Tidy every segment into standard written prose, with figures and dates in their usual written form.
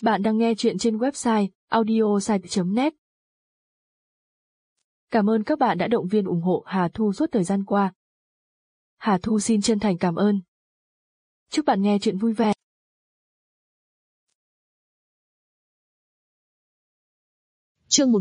Bạn đang nghe chuyện trên website audiosite.net. Cảm ơn các bạn đã động viên ủng hộ Hà Thu suốt thời gian qua. Hà Thu xin chân thành cảm ơn. Chúc bạn nghe chuyện vui vẻ. Chương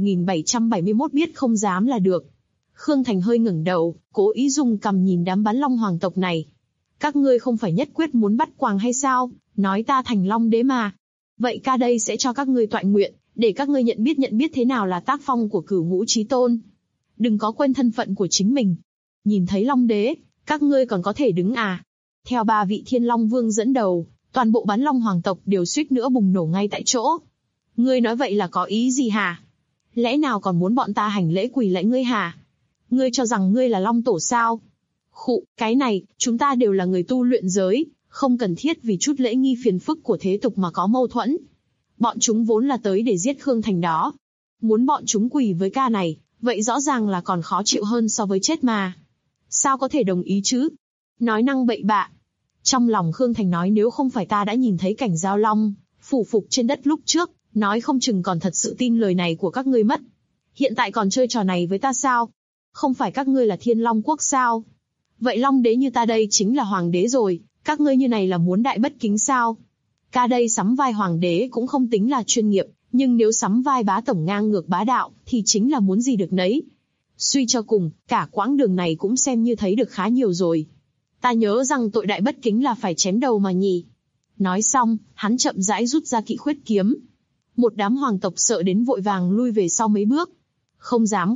1771 biết không dám là được. Khương Thành hơi ngẩng đầu, cố ý dùng cằm nhìn đám bán long hoàng tộc này. Các ngươi không phải nhất quyết muốn bắt quàng hay sao, nói ta thành long đế mà. Vậy ca đây sẽ cho các ngươi toại nguyện, để các ngươi nhận biết thế nào là tác phong của Cửu Ngũ Chí Tôn. Đừng có quên thân phận của chính mình. Nhìn thấy long đế, các ngươi còn có thể đứng à? Theo 3 vị Thiên Long Vương dẫn đầu, toàn bộ bán long hoàng tộc đều suýt nữa bùng nổ ngay tại chỗ. Ngươi nói vậy là có ý gì hả? Lẽ nào còn muốn bọn ta hành lễ quỳ lạy ngươi hả? Ngươi cho rằng ngươi là long tổ sao? Khụ, cái này, chúng ta đều là người tu luyện giới, không cần thiết vì chút lễ nghi phiền phức của thế tục mà có mâu thuẫn. Bọn chúng vốn là tới để giết Khương Thành đó. Muốn bọn chúng quỳ với ca này, vậy rõ ràng là còn khó chịu hơn so với chết mà. Sao có thể đồng ý chứ? Nói năng bậy bạ. Trong lòng Khương Thành nói nếu không phải ta đã nhìn thấy cảnh giao long, phủ phục trên đất lúc trước, nói không chừng còn thật sự tin lời này của các ngươi mất. Hiện tại còn chơi trò này với ta sao? Không phải các ngươi là Thiên Long Quốc sao? Vậy long đế như ta đây chính là hoàng đế rồi, các ngươi như này là muốn đại bất kính sao? Ca đây sắm vai hoàng đế cũng không tính là chuyên nghiệp, nhưng nếu sắm vai bá tổng ngang ngược bá đạo, thì chính là muốn gì được nấy. Suy cho cùng, cả quãng đường này cũng xem như thấy được khá nhiều rồi. Ta nhớ rằng tội đại bất kính là phải chém đầu mà nhỉ. Nói xong, hắn chậm rãi rút ra kỵ khuyết kiếm. Một đám hoàng tộc sợ đến vội vàng lui về sau mấy bước. Không dám.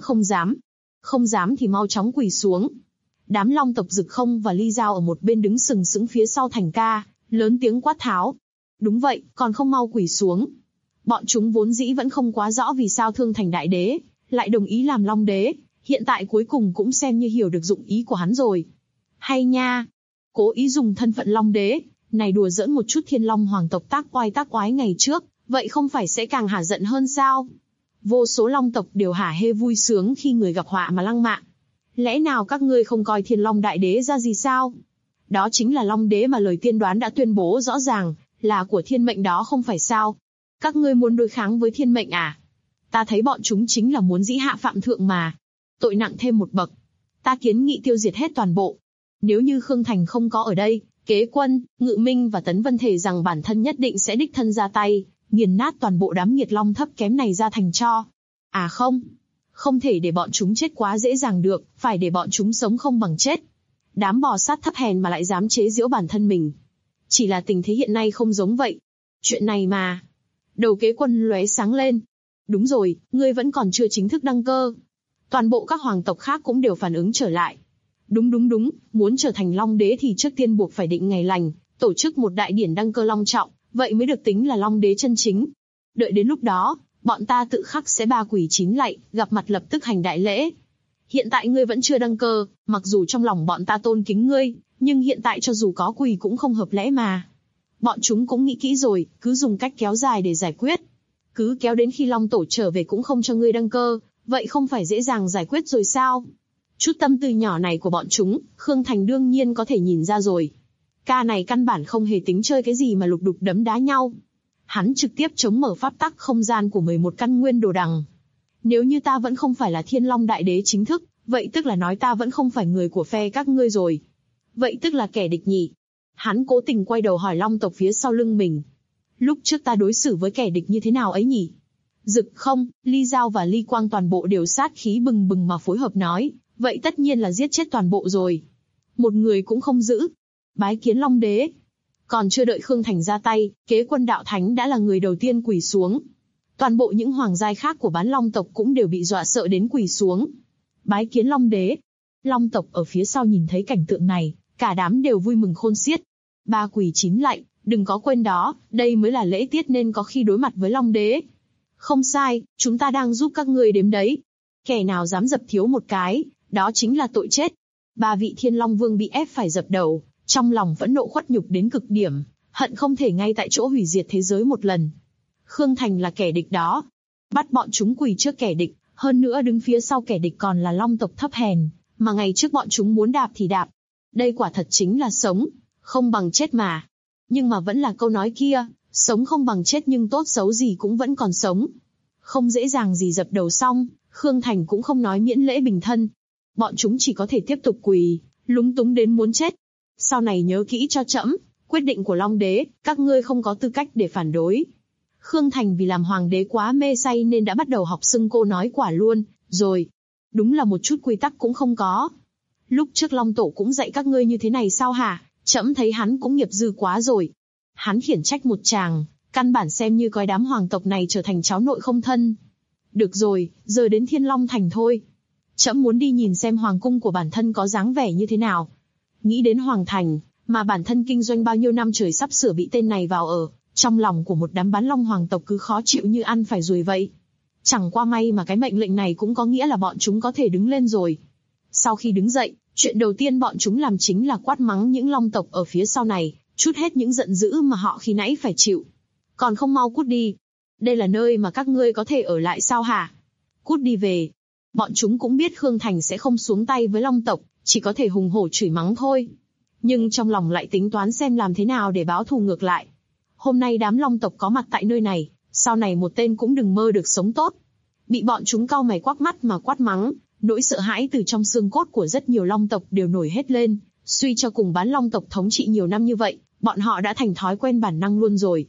Không dám thì mau chóng quỳ xuống. Đám long tộc Dực Không và Ly Giao ở một bên đứng sừng sững phía sau Thành ca, lớn tiếng quát tháo. Đúng vậy, còn không mau quỳ xuống. Bọn chúng vốn dĩ vẫn không quá rõ vì sao Thương Thành đại đế lại đồng ý làm long đế, hiện tại cuối cùng cũng xem như hiểu được dụng ý của hắn rồi. Hay nha, cố ý dùng thân phận long đế này đùa giỡn một chút Thiên Long hoàng tộc tác oái ngày trước, vậy không phải sẽ càng hả giận hơn sao? Vô số long tộc đều hả hê vui sướng khi người gặp họa mà lăng mạ. Lẽ nào các ngươi không coi Thiên Long đại đế ra gì sao? Đó chính là long đế mà lời tiên đoán đã tuyên bố rõ ràng là của thiên mệnh đó không phải sao? Các ngươi muốn đối kháng với thiên mệnh à? Ta thấy bọn chúng chính là muốn dĩ hạ phạm thượng mà. Tội nặng thêm một bậc. Ta kiến nghị tiêu diệt hết toàn bộ. Nếu như Khương Thành không có ở đây, Kế Quân, Ngự Minh và Tấn Vân thề rằng bản thân nhất định sẽ đích thân ra tay, nghiền nát toàn bộ đám nghiệt long thấp kém này ra thành tro. À không thể để bọn chúng chết quá dễ dàng được, phải để bọn chúng sống không bằng chết. Đám bò sát thấp hèn mà lại dám chế giễu bản thân mình. Chỉ là tình thế hiện nay không giống vậy. Chuyện này mà. Đầu Kế Quân lóe sáng lên. Đúng rồi, ngươi vẫn còn chưa chính thức đăng cơ. Toàn bộ các hoàng tộc khác cũng đều phản ứng trở lại. Đúng, muốn trở thành long đế thì trước tiên buộc phải định ngày lành, tổ chức một đại điển đăng cơ long trọng, vậy mới được tính là long đế chân chính. Đợi đến lúc đó, bọn ta tự khắc sẽ 3 quỳ 9 lạy, gặp mặt lập tức hành đại lễ. Hiện tại ngươi vẫn chưa đăng cơ, mặc dù trong lòng bọn ta tôn kính ngươi, nhưng hiện tại cho dù có quỳ cũng không hợp lẽ mà. Bọn chúng cũng nghĩ kỹ rồi, cứ dùng cách kéo dài để giải quyết. Cứ kéo đến khi long tổ trở về cũng không cho ngươi đăng cơ, vậy không phải dễ dàng giải quyết rồi sao? Chút tâm tư nhỏ này của bọn chúng, Khương Thành đương nhiên có thể nhìn ra rồi. Ca này căn bản không hề tính chơi cái gì mà lục đục đấm đá nhau. Hắn trực tiếp chống mở pháp tắc không gian của 11 căn nguyên đồ đằng. Nếu như ta vẫn không phải là Thiên Long đại đế chính thức, vậy tức là nói ta vẫn không phải người của phe các ngươi rồi. Vậy tức là kẻ địch nhỉ? Hắn cố tình quay đầu hỏi long tộc phía sau lưng mình. Lúc trước ta đối xử với kẻ địch như thế nào ấy nhỉ? Dực Không, Ly Giao và Ly Quang toàn bộ đều sát khí bừng bừng mà phối hợp nói, vậy tất nhiên là giết chết toàn bộ rồi. Một người cũng không giữ. Bái kiến long đế. Còn chưa đợi Khương Thành ra tay, Kế Quân đạo thánh đã là người đầu tiên quỳ xuống. Toàn bộ những hoàng giai khác của bán long tộc cũng đều bị dọa sợ đến quỳ xuống. Bái kiến long đế. Long tộc ở phía sau nhìn thấy cảnh tượng này, cả đám đều vui mừng khôn xiết. 3 quỳ 9 lạy, đừng có quên đó, đây mới là lễ tiết nên có khi đối mặt với long đế. Không sai, chúng ta đang giúp các ngươi đếm đấy. Kẻ nào dám dập thiếu một cái, đó chính là tội chết. 3 vị Thiên Long Vương bị ép phải dập đầu, trong lòng phẫn nộ khuất nhục đến cực điểm, hận không thể ngay tại chỗ hủy diệt thế giới một lần. Khương Thành là kẻ địch đó. Bắt bọn chúng quỳ trước kẻ địch, hơn nữa đứng phía sau kẻ địch còn là long tộc thấp hèn, mà ngày trước bọn chúng muốn đạp thì đạp. Đây quả thật chính là sống, không bằng chết mà. Nhưng mà vẫn là câu nói kia, Sống không bằng chết nhưng tốt xấu gì cũng vẫn còn sống. Không dễ dàng gì dập đầu xong, Khương Thành cũng không nói miễn lễ bình thân. Bọn chúng chỉ có thể tiếp tục quỳ, lúng túng đến muốn chết. Sau này nhớ kỹ cho trẫm, quyết định của Long Đế, các ngươi không có tư cách để phản đối. Khương Thành vì làm hoàng đế quá mê say nên đã bắt đầu học xưng cô nói quả luôn, rồi. Đúng là một chút quy tắc cũng không có. Lúc trước Long Tổ cũng dạy các ngươi như thế này sao hả? Trẫm thấy hắn cũng nghiệp dư quá rồi. Hắn khiển trách một tràng, căn bản xem như coi đám hoàng tộc này trở thành cháu nội không thân. Được rồi, giờ đến Thiên Long Thành thôi. Trẫm muốn đi nhìn xem hoàng cung của bản thân có dáng vẻ như thế nào. Nghĩ đến hoàng thành, mà bản thân kinh doanh bao nhiêu năm trời sắp sửa bị tên này vào ở, trong lòng của một đám bán long hoàng tộc cứ khó chịu như ăn phải ruồi vậy. Chẳng qua may mà cái mệnh lệnh này cũng có nghĩa là bọn chúng có thể đứng lên rồi. Sau khi đứng dậy, chuyện đầu tiên bọn chúng làm chính là quát mắng những long tộc ở phía sau này, trút hết những giận dữ mà họ khi nãy phải chịu. Còn không mau cút đi. Đây là nơi mà các ngươi có thể ở lại sao hả? Cút đi về. Bọn chúng cũng biết Khương Thành sẽ không xuống tay với long tộc, chỉ có thể hùng hổ chửi mắng thôi. Nhưng trong lòng lại tính toán xem làm thế nào để báo thù ngược lại. Hôm nay đám long tộc có mặt tại nơi này, sau này một tên cũng đừng mơ được sống tốt. Bị bọn chúng cau mày quắc mắt mà quát mắng, nỗi sợ hãi từ trong xương cốt của rất nhiều long tộc đều nổi hết lên. Suy cho cùng bán long tộc thống trị nhiều năm như vậy, bọn họ đã thành thói quen bản năng luôn rồi.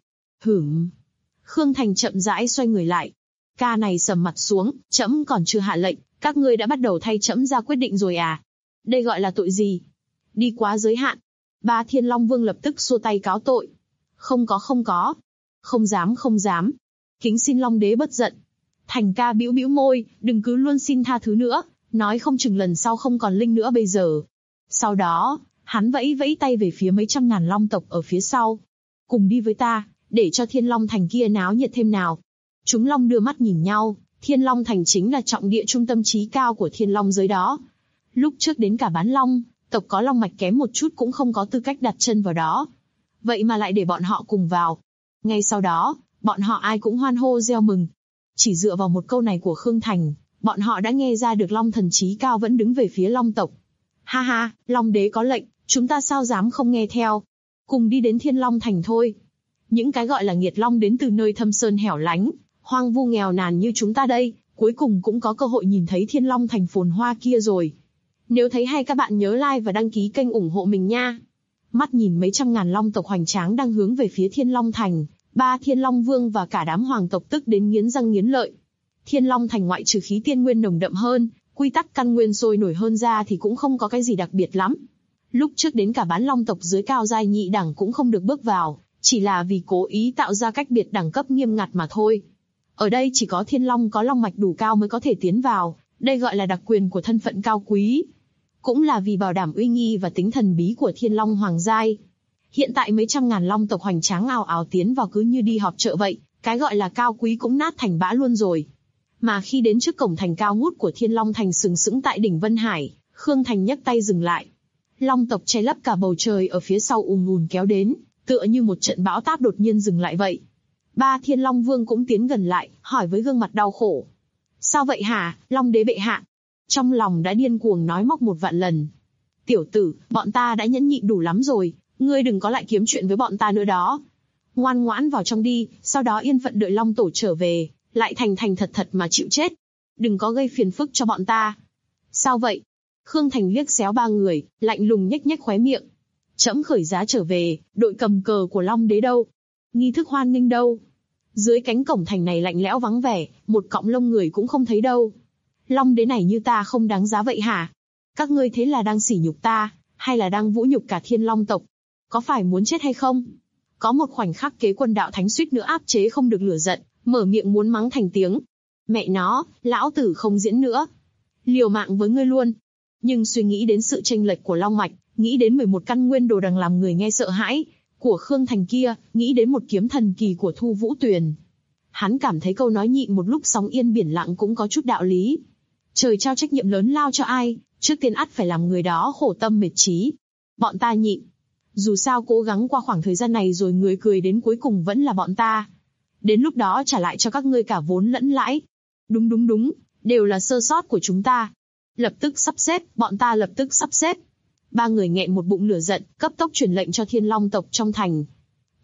Khương Thành chậm rãi xoay người lại. Ca này sầm mặt xuống, trẫm còn chưa hạ lệnh, các ngươi đã bắt đầu thay trẫm ra quyết định rồi à? Đây gọi là tội gì? Đi quá giới hạn. Ba Thiên Long Vương lập tức xua tay cáo tội. Không có. Không dám. Kính xin Long Đế bất giận. Thành ca bĩu bĩu môi, đừng cứ luôn xin tha thứ nữa, nói không chừng lần sau không còn linh nữa bây giờ. Sau đó, hắn vẫy vẫy tay về phía mấy trăm ngàn long tộc ở phía sau. Cùng đi với ta, để cho Thiên Long Thành kia náo nhiệt thêm nào. Chúng long đưa mắt nhìn nhau, Thiên Long Thành chính là trọng địa trung tâm trí cao của Thiên Long giới đó. Lúc trước đến cả bán long, tộc có long mạch kém một chút cũng không có tư cách đặt chân vào đó. Vậy mà lại để bọn họ cùng vào. Ngay sau đó, bọn họ ai cũng hoan hô reo mừng. Chỉ dựa vào một câu này của Khương Thành, bọn họ đã nghe ra được long thần trí cao vẫn đứng về phía long tộc. Ha ha, Long Đế có lệnh, chúng ta sao dám không nghe theo. Cùng đi đến Thiên Long Thành thôi. Những cái gọi là nghiệt long đến từ nơi thâm sơn hẻo lánh, hoang vu nghèo nàn như chúng ta đây, cuối cùng cũng có cơ hội nhìn thấy Thiên Long Thành phồn hoa kia rồi. Nếu thấy hay các bạn nhớ like và đăng ký kênh ủng hộ mình nha. Mắt nhìn mấy trăm ngàn long tộc hoành tráng đang hướng về phía Thiên Long Thành, ba Thiên Long Vương và cả đám hoàng tộc tức đến nghiến răng nghiến lợi. Thiên Long Thành ngoại trừ khí tiên nguyên nồng đậm hơn, quy tắc căn nguyên sôi nổi hơn ra thì cũng không có cái gì đặc biệt lắm. Lúc trước đến cả bán long tộc dưới cao giai nhị đẳng cũng không được bước vào, chỉ là vì cố ý tạo ra cách biệt đẳng cấp nghiêm ngặt mà thôi. Ở đây chỉ có Thiên Long có long mạch đủ cao mới có thể tiến vào, đây gọi là đặc quyền của thân phận cao quý. Cũng là vì bảo đảm uy nghi và tính thần bí của Thiên Long hoàng giai. Hiện tại mấy trăm ngàn long tộc hoành tráng ào ào tiến vào cứ như đi họp chợ vậy, cái gọi là cao quý cũng nát thành bã luôn rồi. Mà khi đến trước cổng thành cao ngút của Thiên Long Thành sừng sững tại đỉnh Vân Hải, Khương Thành nhấc tay dừng lại. Long tộc che lấp cả bầu trời ở phía sau ùn ùn kéo đến, tựa như một trận bão táp đột nhiên dừng lại vậy. Ba Thiên Long Vương cũng tiến gần lại, hỏi với gương mặt đau khổ. Sao vậy hả, Long Đế bệ hạ? Trong lòng đã điên cuồng nói móc 1.000 lần. Tiểu tử, bọn ta đã nhẫn nhịn đủ lắm rồi, ngươi đừng có lại kiếm chuyện với bọn ta nữa đó. Ngoan ngoãn vào trong đi, sau đó yên phận đợi Long Tổ trở về, lại thành thành thật thật mà chịu chết. Đừng có gây phiền phức cho bọn ta. Sao vậy? Khương Thành liếc xéo ba người, lạnh lùng nhếch nhếch khóe miệng. Trẫm khởi giá trở về, đội cầm cờ của Long Đế đâu? Nghi thức hoan nghênh đâu? Dưới cánh cổng thành này lạnh lẽo vắng vẻ, một cọng lông người cũng không thấy đâu. Long Đế này như ta không đáng giá vậy hả? Các ngươi thế là đang sỉ nhục ta, hay là đang vũ nhục cả Thiên Long tộc? Có phải muốn chết hay không? Có một khoảnh khắc Kế Quân đạo thánh suýt nữa áp chế không được lửa giận, mở miệng muốn mắng thành tiếng. Mẹ nó, lão tử không diễn nữa. Liều mạng với ngươi luôn. Nhưng suy nghĩ đến sự chênh lệch của long mạch, nghĩ đến 11 căn nguyên đồ đằng làm người nghe sợ hãi, của Khương Thành kia, nghĩ đến một kiếm thần kỳ của Thu Vũ Tuyền. Hắn cảm thấy câu nói nhịn một lúc sóng yên biển lặng cũng có chút đạo lý. Trời trao trách nhiệm lớn lao cho ai, trước tiên ắt phải làm người đó khổ tâm mệt trí. Bọn ta nhịn. Dù sao cố gắng qua khoảng thời gian này rồi người cười đến cuối cùng vẫn là bọn ta. Đến lúc đó trả lại cho các ngươi cả vốn lẫn lãi. Đúng, đều là sơ sót của chúng ta. Lập tức sắp xếp, bọn ta lập tức sắp xếp. Ba người nghẹn một bụng lửa giận, cấp tốc truyền lệnh cho Thiên Long tộc trong thành.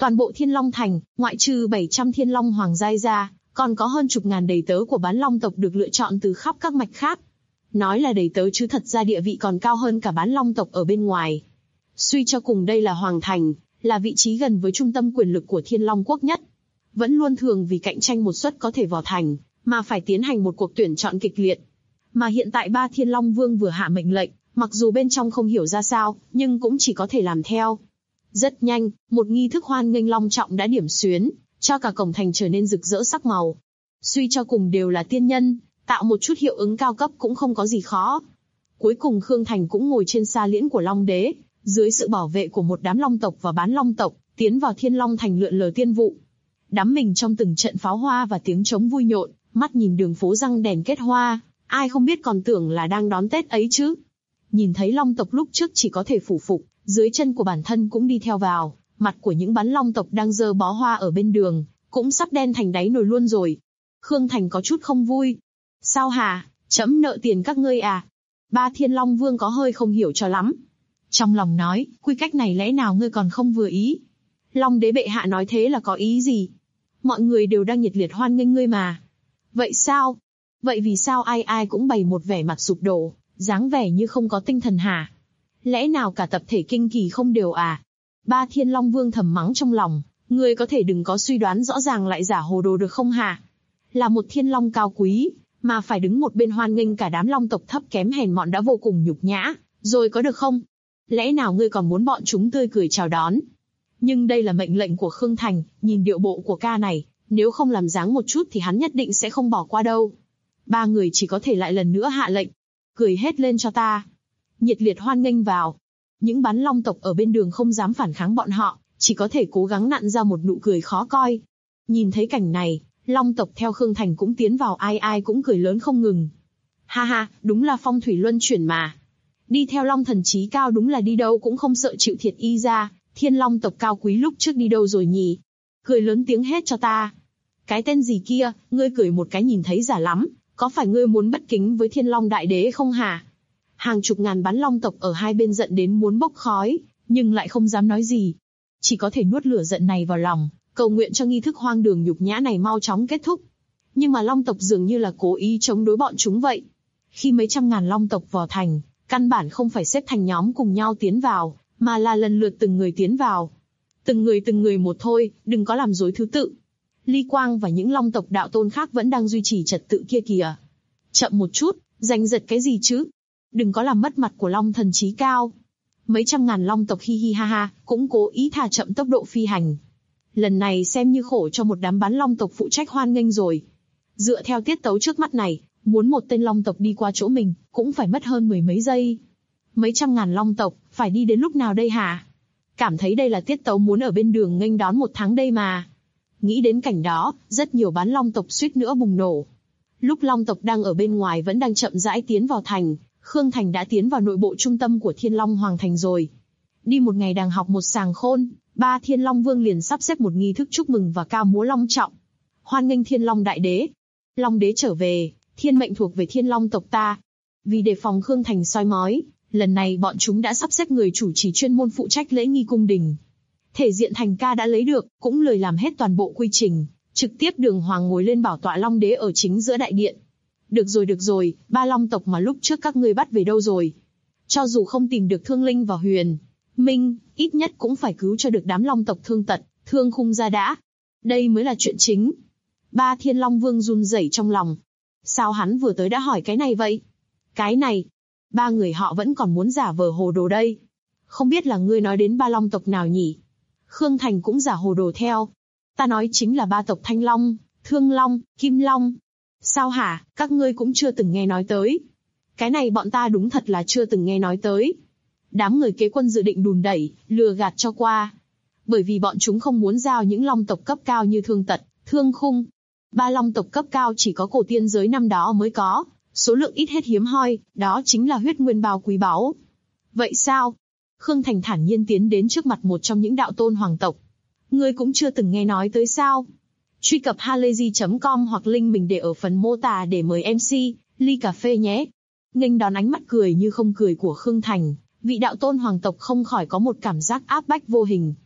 Toàn bộ Thiên Long Thành, ngoại trừ 700 Thiên Long Hoàng giai ra, còn có hơn chục ngàn đầy tớ của bán long tộc được lựa chọn từ khắp các mạch khác. Nói là đầy tớ chứ thật ra địa vị còn cao hơn cả bán long tộc ở bên ngoài. Suy cho cùng đây là Hoàng Thành, là vị trí gần với trung tâm quyền lực của Thiên Long Quốc nhất. Vẫn luôn thường vì cạnh tranh một suất có thể vào thành, mà phải tiến hành một cuộc tuyển chọn kịch liệt. Mà hiện tại ba Thiên Long Vương vừa hạ mệnh lệnh, mặc dù bên trong không hiểu ra sao, nhưng cũng chỉ có thể làm theo. Rất nhanh, một nghi thức hoan nghênh long trọng đã điểm xuyến, cho cả cổng thành trở nên rực rỡ sắc màu. Suy cho cùng đều là tiên nhân, tạo một chút hiệu ứng cao cấp cũng không có gì khó. Cuối cùng Khương Thành cũng ngồi trên sa liễn của Long Đế, dưới sự bảo vệ của một đám long tộc và bán long tộc, tiến vào Thiên Long Thành lượn lờ tiên vụ. Đắm mình trong từng trận pháo hoa và tiếng trống vui nhộn, mắt nhìn đường phố răng đèn kết hoa, ai không biết còn tưởng là đang đón Tết ấy chứ. Nhìn thấy long tộc lúc trước chỉ có thể phủ phục, dưới chân của bản thân cũng đi theo vào, mặt của những bán long tộc đang giơ bó hoa ở bên đường, cũng sắp đen thành đáy nồi luôn rồi. Khương Thành có chút không vui. Sao hả, trẫm nợ tiền các ngươi à? Ba Thiên Long Vương có hơi không hiểu cho lắm. Trong lòng nói, quy cách này lẽ nào ngươi còn không vừa ý? Long Đế bệ hạ nói thế là có ý gì? Mọi người đều đang nhiệt liệt hoan nghênh ngươi mà. Vậy sao? Vậy vì sao ai ai cũng bày một vẻ mặt sụp đổ, dáng vẻ như không có tinh thần hả? Lẽ nào cả tập thể kinh kỳ không đều à? Ba Thiên Long Vương thầm mắng trong lòng, ngươi có thể đừng có suy đoán rõ ràng lại giả hồ đồ được không hả? Là một thiên long cao quý, mà phải đứng một bên hoan nghênh cả đám long tộc thấp kém hèn mọn đã vô cùng nhục nhã, rồi có được không? Lẽ nào ngươi còn muốn bọn chúng tươi cười chào đón? Nhưng đây là mệnh lệnh của Khương Thành, nhìn điệu bộ của ca này, nếu không làm dáng một chút thì hắn nhất định sẽ không bỏ qua đâu. Ba người chỉ có thể lại lần nữa hạ lệnh, cười hết lên cho ta. Nhiệt liệt hoan nghênh vào. Những bán long tộc ở bên đường không dám phản kháng bọn họ, chỉ có thể cố gắng nặn ra một nụ cười khó coi. Nhìn thấy cảnh này, long tộc theo Khương Thành cũng tiến vào, ai ai cũng cười lớn không ngừng. Ha ha, đúng là phong thủy luân chuyển mà. Đi theo long thần trí cao đúng là đi đâu cũng không sợ chịu thiệt y ra. Thiên long tộc cao quý lúc trước đi đâu rồi nhỉ? Cười lớn tiếng hết cho ta. Cái tên gì kia, ngươi cười một cái nhìn thấy giả lắm, có phải ngươi muốn bất kính với Thiên Long Đại Đế không hả? Hàng chục ngàn bán long tộc ở hai bên giận đến muốn bốc khói, nhưng lại không dám nói gì. Chỉ có thể nuốt lửa giận này vào lòng, cầu nguyện cho nghi thức hoang đường nhục nhã này mau chóng kết thúc. Nhưng mà long tộc dường như là cố ý chống đối bọn chúng vậy. Khi mấy trăm ngàn long tộc vào thành, căn bản không phải xếp thành nhóm cùng nhau tiến vào, mà là lần lượt từng người tiến vào. Từng người một thôi, đừng có làm rối thứ tự. Ly Quang và những long tộc đạo tôn khác vẫn đang duy trì trật tự kia kìa. Chậm một chút, giành giật cái gì chứ? Đừng có làm mất mặt của long thần trí cao. Mấy trăm ngàn long tộc hi hi ha ha, cũng cố ý thả chậm tốc độ phi hành. Lần này xem như khổ cho một đám bán long tộc phụ trách hoan nghênh rồi. Dựa theo tiết tấu trước mắt này, muốn một tên long tộc đi qua chỗ mình, cũng phải mất hơn mười mấy giây. Mấy trăm ngàn long tộc, phải đi đến lúc nào đây hả? Cảm thấy đây là tiết tấu muốn ở bên đường nghênh đón một tháng đây mà. Nghĩ đến cảnh đó, rất nhiều bán long tộc suýt nữa bùng nổ. Lúc long tộc đang ở bên ngoài vẫn đang chậm rãi tiến vào thành, Khương Thành đã tiến vào nội bộ trung tâm của Thiên Long Hoàng Thành rồi. Đi một ngày đàng học một sàng khôn, ba Thiên Long Vương liền sắp xếp một nghi thức chúc mừng và ca múa long trọng. Hoan nghênh Thiên Long Đại Đế. Long Đế trở về, thiên mệnh thuộc về Thiên Long tộc ta. Vì đề phòng Khương Thành soi mói, lần này bọn chúng đã sắp xếp người chủ trì chuyên môn phụ trách lễ nghi cung đình. Thể diện thành ca đã lấy được, cũng lười làm hết toàn bộ quy trình, trực tiếp đường hoàng ngồi lên bảo tọa Long Đế ở chính giữa đại điện. Được rồi, ba long tộc mà lúc trước các ngươi bắt về đâu rồi? Cho dù không tìm được Thương Linh và Huyền Minh, ít nhất cũng phải cứu cho được đám long tộc Thương Tật, Thương Khung ra đã. Đây mới là chuyện chính. Ba Thiên Long Vương run rẩy trong lòng. Sao hắn vừa tới đã hỏi cái này vậy? Cái này, ba người họ vẫn còn muốn giả vờ hồ đồ đây. Không biết là ngươi nói đến ba long tộc nào nhỉ? Khương Thành cũng giả hồ đồ theo. Ta nói chính là ba tộc Thanh Long, Thương Long, Kim Long. Sao hả, các ngươi cũng chưa từng nghe nói tới? Cái này bọn ta đúng thật là chưa từng nghe nói tới. Đám người kế quân dự định đùn đẩy, lừa gạt cho qua. Bởi vì bọn chúng không muốn giao những long tộc cấp cao như Thương Tật, Thương Khung. Ba long tộc cấp cao chỉ có cổ tiên giới năm đó mới có, số lượng ít hết hiếm hoi, đó chính là huyết nguyên bào quý báu. Vậy sao? Khương Thành thản nhiên tiến đến trước mặt một trong những đạo tôn hoàng tộc. Ngươi cũng chưa từng nghe nói tới sao? Truy cập halayzi.com hoặc link mình để ở phần mô tả để mời MC, ly cà phê nhé. Nghênh đón ánh mắt cười như không cười của Khương Thành, vị đạo tôn hoàng tộc không khỏi có một cảm giác áp bách vô hình.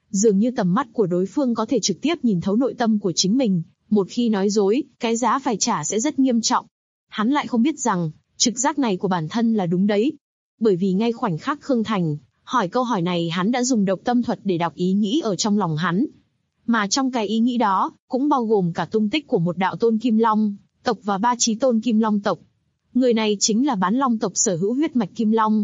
Dường như tầm mắt của đối phương có thể trực tiếp nhìn thấu nội tâm của chính mình, một khi nói dối, cái giá phải trả sẽ rất nghiêm trọng. Hắn lại không biết rằng, trực giác này của bản thân là đúng đấy. Bởi vì ngay khoảnh khắc Khương Thành hỏi câu hỏi này, hắn đã dùng độc tâm thuật để đọc ý nghĩ ở trong lòng hắn. Mà trong cái ý nghĩ đó, cũng bao gồm cả tung tích của một đạo tôn Kim Long tộc và 3 chí tôn Kim Long tộc. Người này chính là Bán Long tộc sở hữu huyết mạch Kim Long.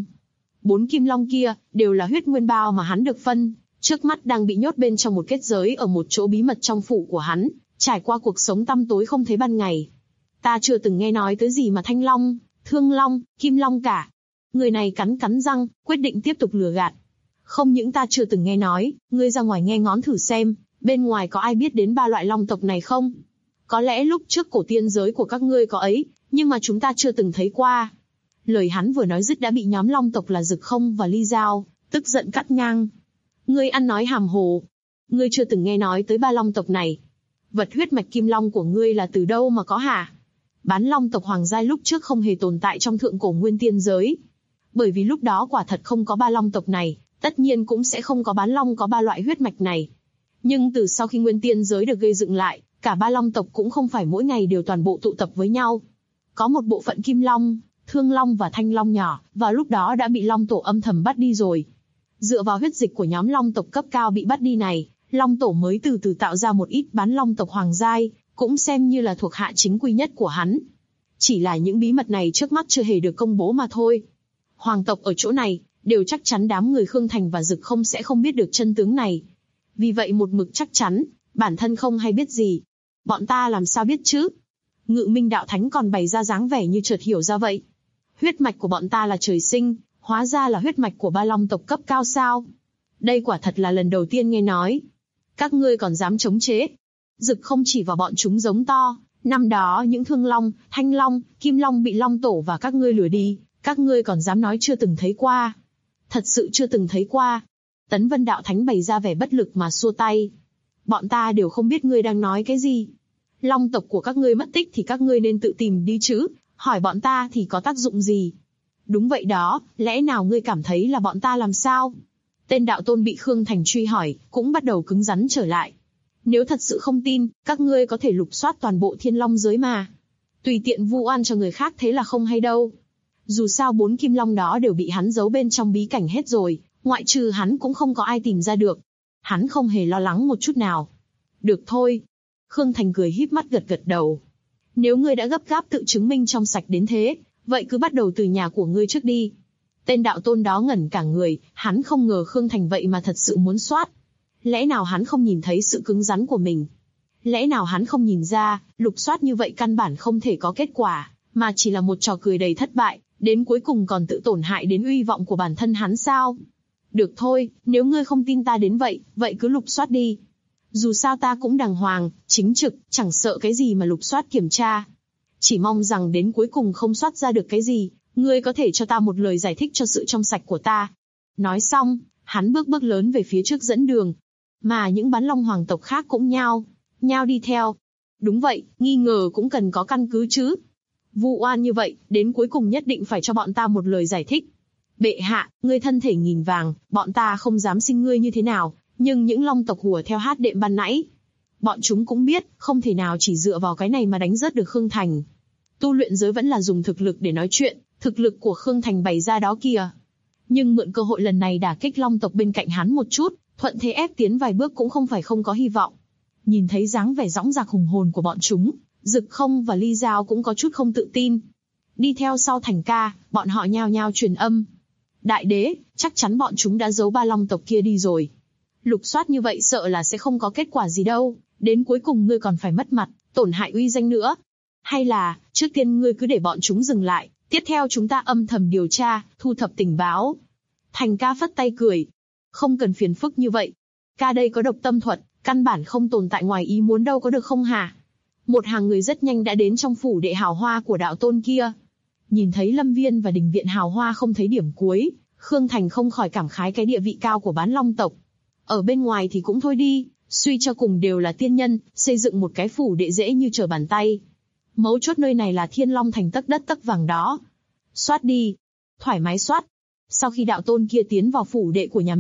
4 Kim Long kia, đều là huyết nguyên bao mà hắn được phân, trước mắt đang bị nhốt bên trong một kết giới ở một chỗ bí mật trong phủ của hắn, trải qua cuộc sống tăm tối không thấy ban ngày. Ta chưa từng nghe nói tới gì mà Thanh Long, Thương Long, Kim Long cả. Người này cắn cắn răng, quyết định tiếp tục lừa gạt. Không những ta chưa từng nghe nói, ngươi ra ngoài nghe ngóng thử xem, bên ngoài có ai biết đến 3 loại long tộc này không? Có lẽ lúc trước cổ tiên giới của các ngươi có ấy, nhưng mà chúng ta chưa từng thấy qua. Lời hắn vừa nói dứt đã bị nhóm long tộc là Dực Không và Ly Giao tức giận cắt ngang. Ngươi ăn nói hàm hồ. Ngươi chưa từng nghe nói tới 3 long tộc này. Vật huyết mạch Kim Long của ngươi là từ đâu mà có hả? Bán Long tộc hoàng giai lúc trước không hề tồn tại trong thượng cổ nguyên tiên giới. Bởi vì lúc đó quả thật không có 3 long tộc này, tất nhiên cũng sẽ không có Bán Long có 3 loại huyết mạch này. Nhưng từ sau khi nguyên tiên giới được gây dựng lại, cả 3 long tộc cũng không phải mỗi ngày đều toàn bộ tụ tập với nhau. Có một bộ phận Kim Long, Thương Long và Thanh Long nhỏ, vào lúc đó đã bị Long Tổ âm thầm bắt đi rồi. Dựa vào huyết dịch của nhóm Long tộc cấp cao bị bắt đi này, Long Tổ mới từ từ tạo ra một ít Bán Long tộc hoàng giai, cũng xem như là thuộc hạ chính quy nhất của hắn. Chỉ là những bí mật này trước mắt chưa hề được công bố mà thôi. Hoàng tộc ở chỗ này, đều chắc chắn đám người Khương Thành và Dực Không sẽ không biết được chân tướng này. Vì vậy một mực chắc chắn, bản thân không hay biết gì. Bọn ta làm sao biết chứ? Ngự Minh đạo thánh còn bày ra dáng vẻ như chợt hiểu ra vậy. Huyết mạch của bọn ta là trời sinh, hóa ra là huyết mạch của 3 long tộc cấp cao sao? Đây quả thật là lần đầu tiên nghe nói. Các ngươi còn dám chống chế? Dực Không chỉ vào bọn chúng giống to. Năm đó những Thương Long, Thanh Long, Kim Long bị Long Tổ và các ngươi lừa đi, các ngươi còn dám nói chưa từng thấy qua? Thật sự chưa từng thấy qua. Tấn Vân đạo thánh bày ra vẻ bất lực mà xua tay. Bọn ta đều không biết ngươi đang nói cái gì. Long tộc của các ngươi mất tích thì các ngươi nên tự tìm đi chứ, hỏi bọn ta thì có tác dụng gì? Đúng vậy đó, lẽ nào ngươi cảm thấy là bọn ta làm sao? Tên đạo tôn bị Khương Thành truy hỏi, cũng bắt đầu cứng rắn trở lại. Nếu thật sự không tin, các ngươi có thể lục soát toàn bộ Thiên Long giới mà. Tùy tiện vu oan cho người khác thế là không hay đâu. Dù sao 4 Kim Long đó đều bị hắn giấu bên trong bí cảnh hết rồi, ngoại trừ hắn cũng không có ai tìm ra được. Hắn không hề lo lắng một chút nào. Được thôi. Khương Thành cười híp mắt gật gật đầu. Nếu ngươi đã gấp gáp tự chứng minh trong sạch đến thế, vậy cứ bắt đầu từ nhà của ngươi trước đi. Tên đạo tôn đó ngẩn cả người, hắn không ngờ Khương Thành vậy mà thật sự muốn soát. Lẽ nào hắn không nhìn thấy sự cứng rắn của mình? Lẽ nào hắn không nhìn ra, lục soát như vậy căn bản không thể có kết quả, mà chỉ là một trò cười đầy thất bại, đến cuối cùng còn tự tổn hại đến uy vọng của bản thân hắn sao? Được thôi, nếu ngươi không tin ta đến vậy, vậy cứ lục soát đi. Dù sao ta cũng đàng hoàng, chính trực, chẳng sợ cái gì mà lục soát kiểm tra. Chỉ mong rằng đến cuối cùng không soát ra được cái gì, ngươi có thể cho ta một lời giải thích cho sự trong sạch của ta. Nói xong, hắn bước lớn về phía trước dẫn đường. Mà những Bán Long hoàng tộc khác cũng nhao đi theo. Đúng vậy, nghi ngờ cũng cần có căn cứ chứ. Vu oan như vậy, đến cuối cùng nhất định phải cho bọn ta một lời giải thích. Bệ hạ, ngươi thân thể nghìn vàng, bọn ta không dám sinh ngươi như thế nào, nhưng những Long tộc hùa theo hát đệm ban nãy. Bọn chúng cũng biết, không thể nào chỉ dựa vào cái này mà đánh rớt được Khương Thành. Tu luyện giới vẫn là dùng thực lực để nói chuyện, thực lực của Khương Thành bày ra đó kìa. Nhưng mượn cơ hội lần này đả kích Long tộc bên cạnh hắn một chút, thuận thế ép tiến vài bước cũng không phải không có hy vọng. Nhìn thấy dáng vẻ dõng dạc hùng hồn của bọn chúng, Dực Không và Ly Giao cũng có chút không tự tin. Đi theo sau Thành ca, bọn họ nhao nhao truyền âm. Đại đế, chắc chắn bọn chúng đã giấu 3 Long tộc kia đi rồi. Lục soát như vậy sợ là sẽ không có kết quả gì đâu, đến cuối cùng ngươi còn phải mất mặt, tổn hại uy danh nữa. Hay là, trước tiên ngươi cứ để bọn chúng dừng lại, tiếp theo chúng ta âm thầm điều tra, thu thập tình báo. Thành ca phất tay cười. Không cần phiền phức như vậy. Ca đây có độc tâm thuật, căn bản không tồn tại ngoài ý muốn đâu có được không hả? Một hàng người rất nhanh đã đến trong phủ đệ hào hoa của đạo tôn kia. Nhìn thấy lâm viên và đình viện hào hoa không thấy điểm cuối, Khương Thành không khỏi cảm khái cái địa vị cao của Bán Long tộc. Ở bên ngoài thì cũng thôi đi, suy cho cùng đều là tiên nhân, xây dựng một cái phủ đệ dễ như trở bàn tay. Mấu chốt nơi này là Thiên Long thành tấc đất tấc vàng đó. Soát đi. Thoải mái soát. Sau khi đạo tôn kia tiến vào phủ đệ của nhà mình,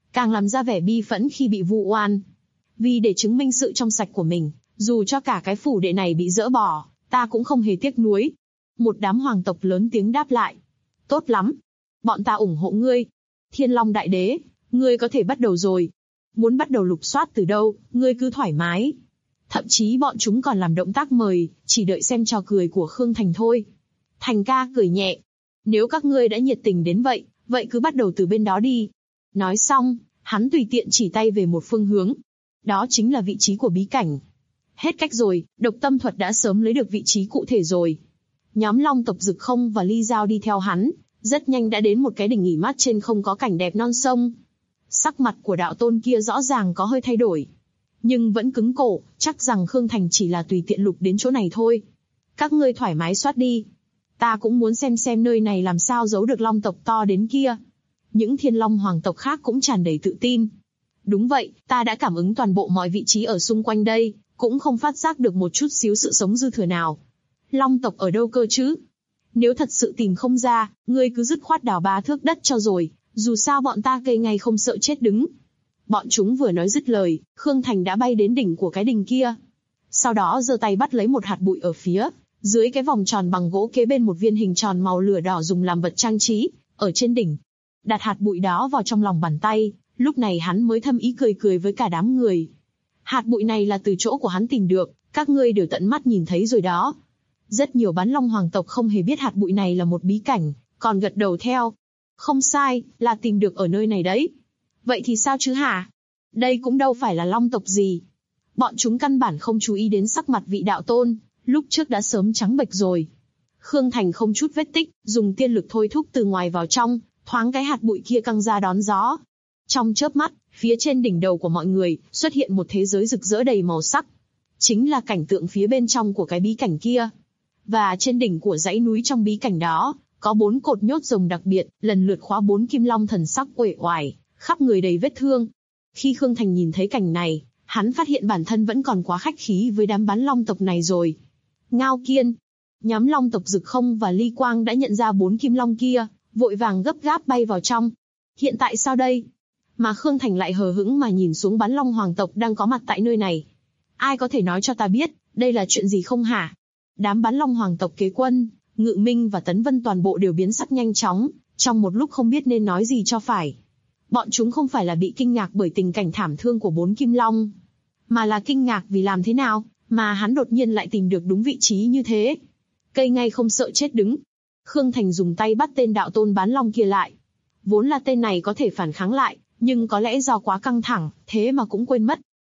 càng làm ra vẻ bi phẫn khi bị vu oan. Vì để chứng minh sự trong sạch của mình, dù cho cả cái phủ đệ này bị dỡ bỏ, ta cũng không hề tiếc nuối. Một đám hoàng tộc lớn tiếng đáp lại. Tốt lắm. Bọn ta ủng hộ ngươi. Thiên Long Đại Đế, ngươi có thể bắt đầu rồi. Muốn bắt đầu lục soát từ đâu, ngươi cứ thoải mái. Thậm chí bọn chúng còn làm động tác mời, chỉ đợi xem trò cười của Khương Thành thôi. Thành ca cười nhẹ. Nếu các ngươi đã nhiệt tình đến vậy, vậy cứ bắt đầu từ bên đó đi. Nói xong, hắn tùy tiện chỉ tay về một phương hướng. Đó chính là vị trí của bí cảnh. Hết cách rồi, độc tâm thuật đã sớm lấy được vị trí cụ thể rồi. Nhóm Long tộc Dực Không và Ly Giao đi theo hắn, rất nhanh đã đến một cái đỉnh nghỉ mát trên không có cảnh đẹp non sông. Sắc mặt của đạo tôn kia rõ ràng có hơi thay đổi, nhưng vẫn cứng cổ, chắc rằng Khương Thành chỉ là tùy tiện lục đến chỗ này thôi. Các ngươi thoải mái soát đi. Ta cũng muốn xem nơi này làm sao giấu được Long tộc to đến kia. Những Thiên Long hoàng tộc khác cũng tràn đầy tự tin. Đúng vậy, ta đã cảm ứng toàn bộ mọi vị trí ở xung quanh đây, cũng không phát giác được một chút xíu sự sống dư thừa nào. Long tộc ở đâu cơ chứ? Nếu thật sự tìm không ra, ngươi cứ dứt khoát đào 3 thước đất cho rồi, dù sao bọn ta cây ngay không sợ chết đứng. Bọn chúng vừa nói dứt lời, Khương Thành đã bay đến đỉnh của cái đỉnh kia. Sau đó giơ tay bắt lấy một hạt bụi ở phía dưới cái vòng tròn bằng gỗ kế bên một viên hình tròn màu lửa đỏ dùng làm vật trang trí, ở trên đỉnh. Đặt hạt bụi đó vào trong lòng bàn tay, lúc này hắn mới thâm ý cười với cả đám người. Hạt bụi này là từ chỗ của hắn tìm được, các ngươi đều tận mắt nhìn thấy rồi đó. Rất nhiều bán long hoàng tộc không hề biết hạt bụi này là một bí cảnh, còn gật đầu theo. Không sai, là tìm được ở nơi này đấy. Vậy thì sao chứ hả? Đây cũng đâu phải là long tộc gì. Bọn chúng căn bản không chú ý đến sắc mặt vị đạo tôn, lúc trước đã sớm trắng bệch rồi. Khương Thành không chút vết tích, dùng tiên lực thôi thúc từ ngoài vào trong, thoáng cái hạt bụi kia căng ra đón gió. Trong chớp mắt, phía trên đỉnh đầu của mọi người xuất hiện một thế giới rực rỡ đầy màu sắc. Chính là cảnh tượng phía bên trong của cái bí cảnh kia. Và trên đỉnh của dãy núi trong bí cảnh đó, có 4 cột nhốt rồng đặc biệt, lần lượt khóa 4 kim long thần sắc uể oải, khắp người đầy vết thương. Khi Khương Thành nhìn thấy cảnh này, hắn phát hiện bản thân vẫn còn quá khách khí với đám bán long tộc này rồi. Ngao Kiên, nhóm long tộc Dực Không và Ly Quang đã nhận ra 4 kim long kia, vội vàng gấp gáp bay vào trong. Hiện tại sao đây? Mà Khương Thành lại hờ hững mà nhìn xuống bán long hoàng tộc đang có mặt tại nơi này. Ai có thể nói cho ta biết, đây là chuyện gì không hả? Đám bán long hoàng tộc Kế Quân, Ngự Minh và Tấn Vân toàn bộ đều biến sắc nhanh chóng, trong một lúc không biết nên nói gì cho phải. Bọn chúng không phải là bị kinh ngạc bởi tình cảnh thảm thương của 4 kim long, mà là kinh ngạc vì làm thế nào mà hắn đột nhiên lại tìm được đúng vị trí như thế. Cây ngay không sợ chết đứng. Khương Thành dùng tay bắt tên đạo tôn bán long kia lại. Vốn là tên này có thể phản kháng lại, nhưng có lẽ do quá căng thẳng, thế mà cũng quên mất.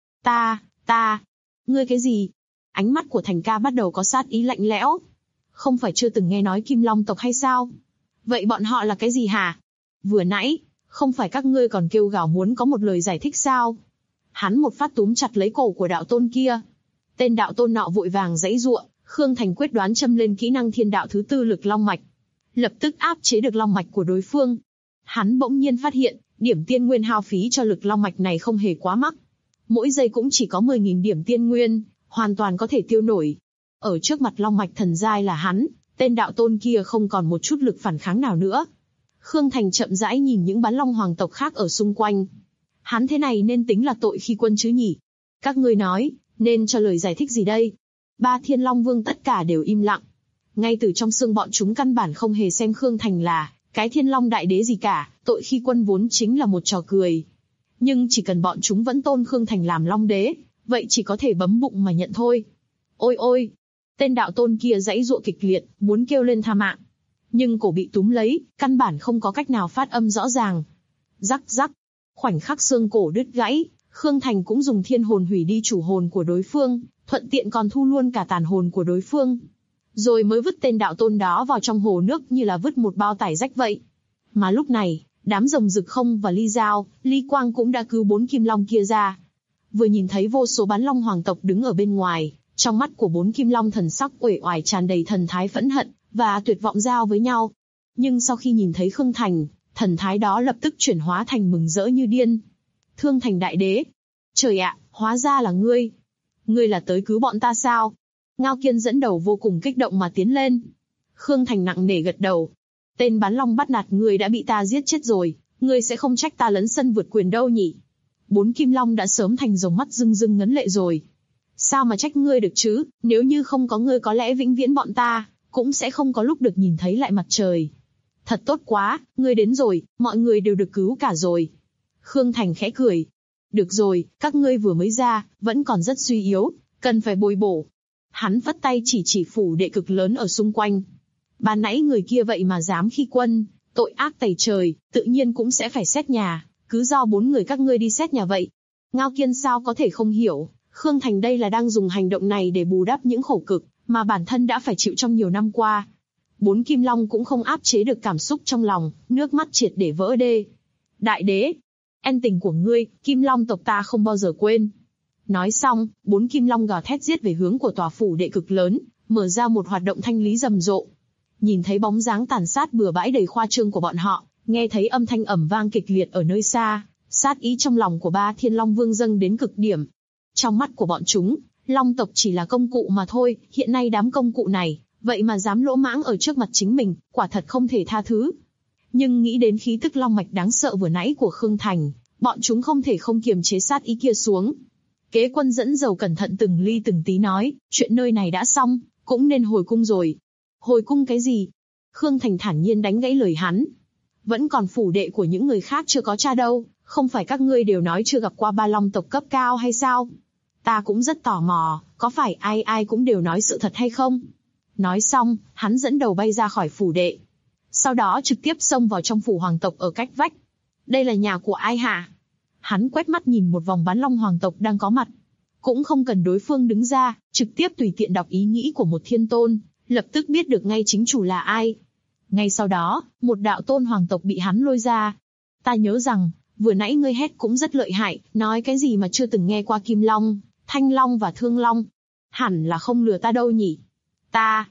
Ngươi cái gì? Ánh mắt của Thành ca bắt đầu có sát ý lạnh lẽo. Không phải chưa từng nghe nói Kim Long tộc hay sao? Vậy bọn họ là cái gì hả? Vừa nãy, không phải các ngươi còn kêu gào muốn có một lời giải thích sao? Hắn một phát túm chặt lấy cổ của đạo tôn kia. Tên đạo tôn nọ vội vàng giãy giụa, Khương Thành quyết đoán châm lên kỹ năng thiên đạo thứ 4 lực long mạch. Lập tức áp chế được long mạch của đối phương. Hắn bỗng nhiên phát hiện, điểm tiên nguyên hao phí cho lực long mạch này không hề quá mắc. Mỗi giây cũng chỉ có 10.000 điểm tiên nguyên, hoàn toàn có thể tiêu nổi. Ở trước mặt long mạch thần giai là hắn, tên đạo tôn kia không còn một chút lực phản kháng nào nữa. Khương Thành chậm rãi nhìn những bán long hoàng tộc khác ở xung quanh. Hắn thế này nên tính là tội khi quân chứ nhỉ? Các ngươi nói, nên cho lời giải thích gì đây? 3 Thiên Long Vương tất cả đều im lặng. Ngay từ trong xương bọn chúng căn bản không hề xem Khương Thành là cái Thiên Long Đại Đế gì cả, tội khi quân vốn chính là một trò cười. Nhưng chỉ cần bọn chúng vẫn tôn Khương Thành làm Long Đế, vậy chỉ có thể bấm bụng mà nhận thôi. Ôi ôi! Tên đạo tôn kia giãy giụa kịch liệt, muốn kêu lên tha mạng. Nhưng cổ bị túm lấy, căn bản không có cách nào phát âm rõ ràng. Rắc rắc! Khoảnh khắc xương cổ đứt gãy, Khương Thành cũng dùng thiên hồn hủy đi chủ hồn của đối phương, thuận tiện còn thu luôn cả tàn hồn của đối phương. Rồi mới vứt tên đạo tôn đó vào trong hồ nước như là vứt một bao tải rách vậy. Mà lúc này, đám rồng Dực Không và Ly Giao, Ly Quang cũng đã cứu 4 kim long kia ra. Vừa nhìn thấy vô số bán long hoàng tộc đứng ở bên ngoài, trong mắt của 4 kim long thần sắc uể oải tràn đầy thần thái phẫn hận và tuyệt vọng giao với nhau. Nhưng sau khi nhìn thấy Khương Thành, thần thái đó lập tức chuyển hóa thành mừng rỡ như điên. Thương Thành Đại Đế! Trời ạ, hóa ra là ngươi! Ngươi là tới cứu bọn ta sao? Ngao Kiên dẫn đầu vô cùng kích động mà tiến lên. Khương Thành nặng nề gật đầu. Tên bán long bắt nạt ngươi đã bị ta giết chết rồi, Ngươi sẽ không trách ta lấn sân vượt quyền đâu nhỉ? Bốn kim long đã sớm thành rồng mắt rưng rưng ngấn lệ rồi. Sao mà trách ngươi được chứ, nếu như không có ngươi có lẽ vĩnh viễn bọn ta cũng sẽ không có lúc được nhìn thấy lại mặt trời. Thật tốt quá, ngươi đến rồi, mọi người đều được cứu cả rồi. Khương Thành khẽ cười. Được rồi, các ngươi vừa mới ra, vẫn còn rất suy yếu, cần phải bồi bổ. Hắn vất tay chỉ phủ đệ cực lớn ở xung quanh. Ban nãy người kia vậy mà dám khi quân, tội ác tày trời, tự nhiên cũng sẽ phải xét nhà, cứ do 4 người các ngươi đi xét nhà vậy. Ngao Kiên sao có thể không hiểu, Khương Thành đây là đang dùng hành động này để bù đắp những khổ cực mà bản thân đã phải chịu trong nhiều năm qua. 4 kim long cũng không áp chế được cảm xúc trong lòng, nước mắt triệt để vỡ đê. Đại đế, ân tình của ngươi, kim long tộc ta không bao giờ quên. Nói xong, 4 kim long gào thét giết về hướng của tòa phủ đệ cực lớn, mở ra một hoạt động thanh lý rầm rộ. Nhìn thấy bóng dáng tàn sát bừa bãi đầy khoa trương của bọn họ, nghe thấy âm thanh ầm vang kịch liệt ở nơi xa, sát ý trong lòng của 3 Thiên Long Vương dâng đến cực điểm. Trong mắt của bọn chúng, long tộc chỉ là công cụ mà thôi, hiện nay đám công cụ này, vậy mà dám lỗ mãng ở trước mặt chính mình, quả thật không thể tha thứ. Nhưng nghĩ đến khí tức long mạch đáng sợ vừa nãy của Khương Thành, bọn chúng không thể không kiềm chế sát ý kia xuống. Kế Quân dẫn dầu cẩn thận từng ly từng tí nói, chuyện nơi này đã xong, cũng nên hồi cung rồi. Hồi cung cái gì? Khương Thành thản nhiên đánh gãy lời hắn. Vẫn còn phủ đệ của những người khác chưa có tra đâu, không phải các ngươi đều nói chưa gặp qua 3 long tộc cấp cao hay sao? Ta cũng rất tò mò, có phải ai ai cũng đều nói sự thật hay không? Nói xong, hắn dẫn đầu bay ra khỏi phủ đệ. Sau đó trực tiếp xông vào trong phủ hoàng tộc ở cách vách. Đây là nhà của ai hả? Hắn quét mắt nhìn một vòng bán long hoàng tộc đang có mặt. Cũng không cần đối phương đứng ra, trực tiếp tùy tiện đọc ý nghĩ của một thiên tôn, lập tức biết được ngay chính chủ là ai. Ngay sau đó, một đạo tôn hoàng tộc bị hắn lôi ra. Ta nhớ rằng, vừa nãy ngươi hét cũng rất lợi hại, nói cái gì mà chưa từng nghe qua Kim Long, Thanh Long và Thương Long. Hẳn là không lừa ta đâu nhỉ. Ta.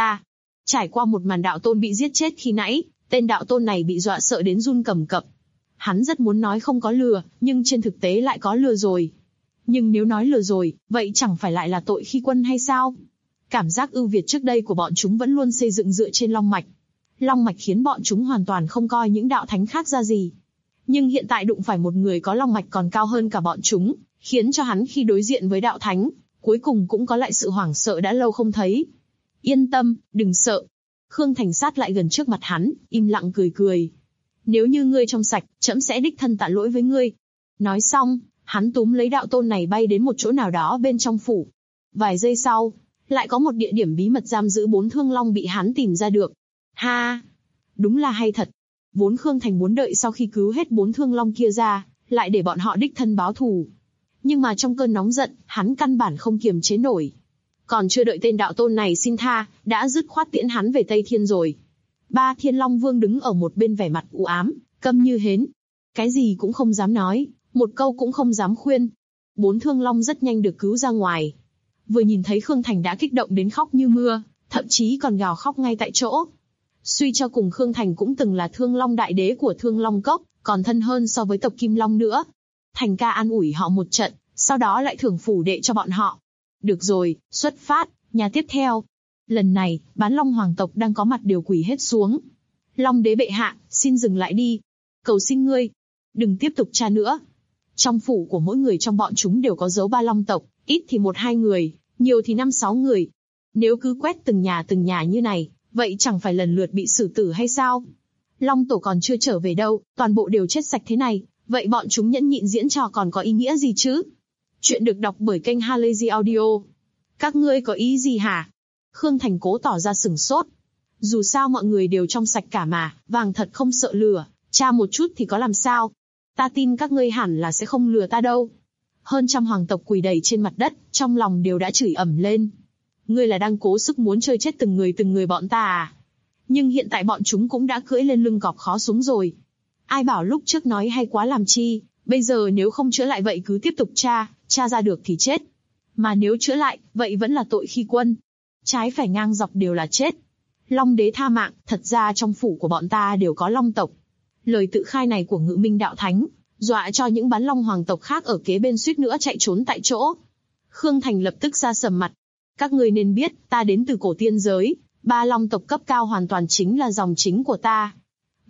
Trải qua một màn đạo tôn bị giết chết khi nãy, tên đạo tôn này bị dọa sợ đến run cầm cập. Hắn rất muốn nói không có lừa, nhưng trên thực tế lại có lừa rồi. Nhưng nếu nói lừa rồi, vậy chẳng phải lại là tội khi quân hay sao? Cảm giác ưu việt trước đây của bọn chúng vẫn luôn xây dựng dựa trên long mạch. Long mạch khiến bọn chúng hoàn toàn không coi những đạo thánh khác ra gì. Nhưng hiện tại đụng phải một người có long mạch còn cao hơn cả bọn chúng, khiến cho hắn khi đối diện với đạo thánh, cuối cùng cũng có lại sự hoảng sợ đã lâu không thấy. Yên tâm, đừng sợ. Khương Thành sát lại gần trước mặt hắn, im lặng cười. Nếu như ngươi trong sạch, trẫm sẽ đích thân tạ lỗi với ngươi. Nói xong, hắn túm lấy đạo tôn này bay đến một chỗ nào đó bên trong phủ. Vài giây sau, lại có một địa điểm bí mật giam giữ 4 thương long bị hắn tìm ra được. Ha! Đúng là hay thật. Vốn Khương Thành muốn đợi sau khi cứu hết 4 thương long kia ra, lại để bọn họ đích thân báo thù. Nhưng mà trong cơn nóng giận, hắn căn bản không kiềm chế nổi. Còn chưa đợi tên đạo tôn này xin tha, đã dứt khoát tiễn hắn về Tây Thiên rồi. 3 Thiên Long Vương đứng ở một bên vẻ mặt u ám, câm như hến. Cái gì cũng không dám nói, một câu cũng không dám khuyên. 4 thương long rất nhanh được cứu ra ngoài. Vừa nhìn thấy Khương Thành đã kích động đến khóc như mưa, thậm chí còn gào khóc ngay tại chỗ. Suy cho cùng Khương Thành cũng từng là Thương Long đại đế của Thương Long Cốc, còn thân hơn so với tộc Kim Long nữa. Thành ca an ủi họ một trận, sau đó lại thưởng phủ đệ cho bọn họ. Được rồi, xuất phát, nhà tiếp theo. Lần này, bán long hoàng tộc đang có mặt đều quỳ hết xuống. Long đế bệ hạ, xin dừng lại đi. Cầu xin ngươi, đừng tiếp tục tra nữa. Trong phủ của mỗi người trong bọn chúng đều có dấu 3 long tộc, ít thì 1-2 người, nhiều thì 5-6 người. Nếu cứ quét từng nhà như này, vậy chẳng phải lần lượt bị xử tử hay sao? Long tổ còn chưa trở về đâu, toàn bộ đều chết sạch thế này, vậy bọn chúng nhẫn nhịn diễn trò còn có ý nghĩa gì chứ? Chuyện được đọc bởi kênh Halazy Audio. Các ngươi có ý gì hả? Khương Thành cố tỏ ra sửng sốt. Dù sao mọi người đều trong sạch cả mà, vàng thật không sợ lửa, tra một chút thì có làm sao? Ta tin các ngươi hẳn là sẽ không lừa ta đâu. Hơn trăm hoàng tộc quỳ đầy trên mặt đất, trong lòng đều đã chửi ầm lên. Ngươi là đang cố sức muốn chơi chết từng người bọn ta à? Nhưng hiện tại bọn chúng cũng đã cưỡi lên lưng cọp khó xuống rồi. Ai bảo lúc trước nói hay quá làm chi, bây giờ nếu không chữa lại vậy cứ tiếp tục tra ra được thì chết. Mà nếu chữa lại, vậy vẫn là tội khi quân. Trái phải ngang dọc đều là chết. Long đế tha mạng, thật ra trong phủ của bọn ta đều có long tộc. Lời tự khai này của Ngự Minh đạo thánh, dọa cho những bán long hoàng tộc khác ở kế bên suýt nữa chạy trốn tại chỗ. Khương Thành lập tức ra sầm mặt. Các ngươi nên biết, ta đến từ cổ tiên giới, 3 long tộc cấp cao hoàn toàn chính là dòng chính của ta.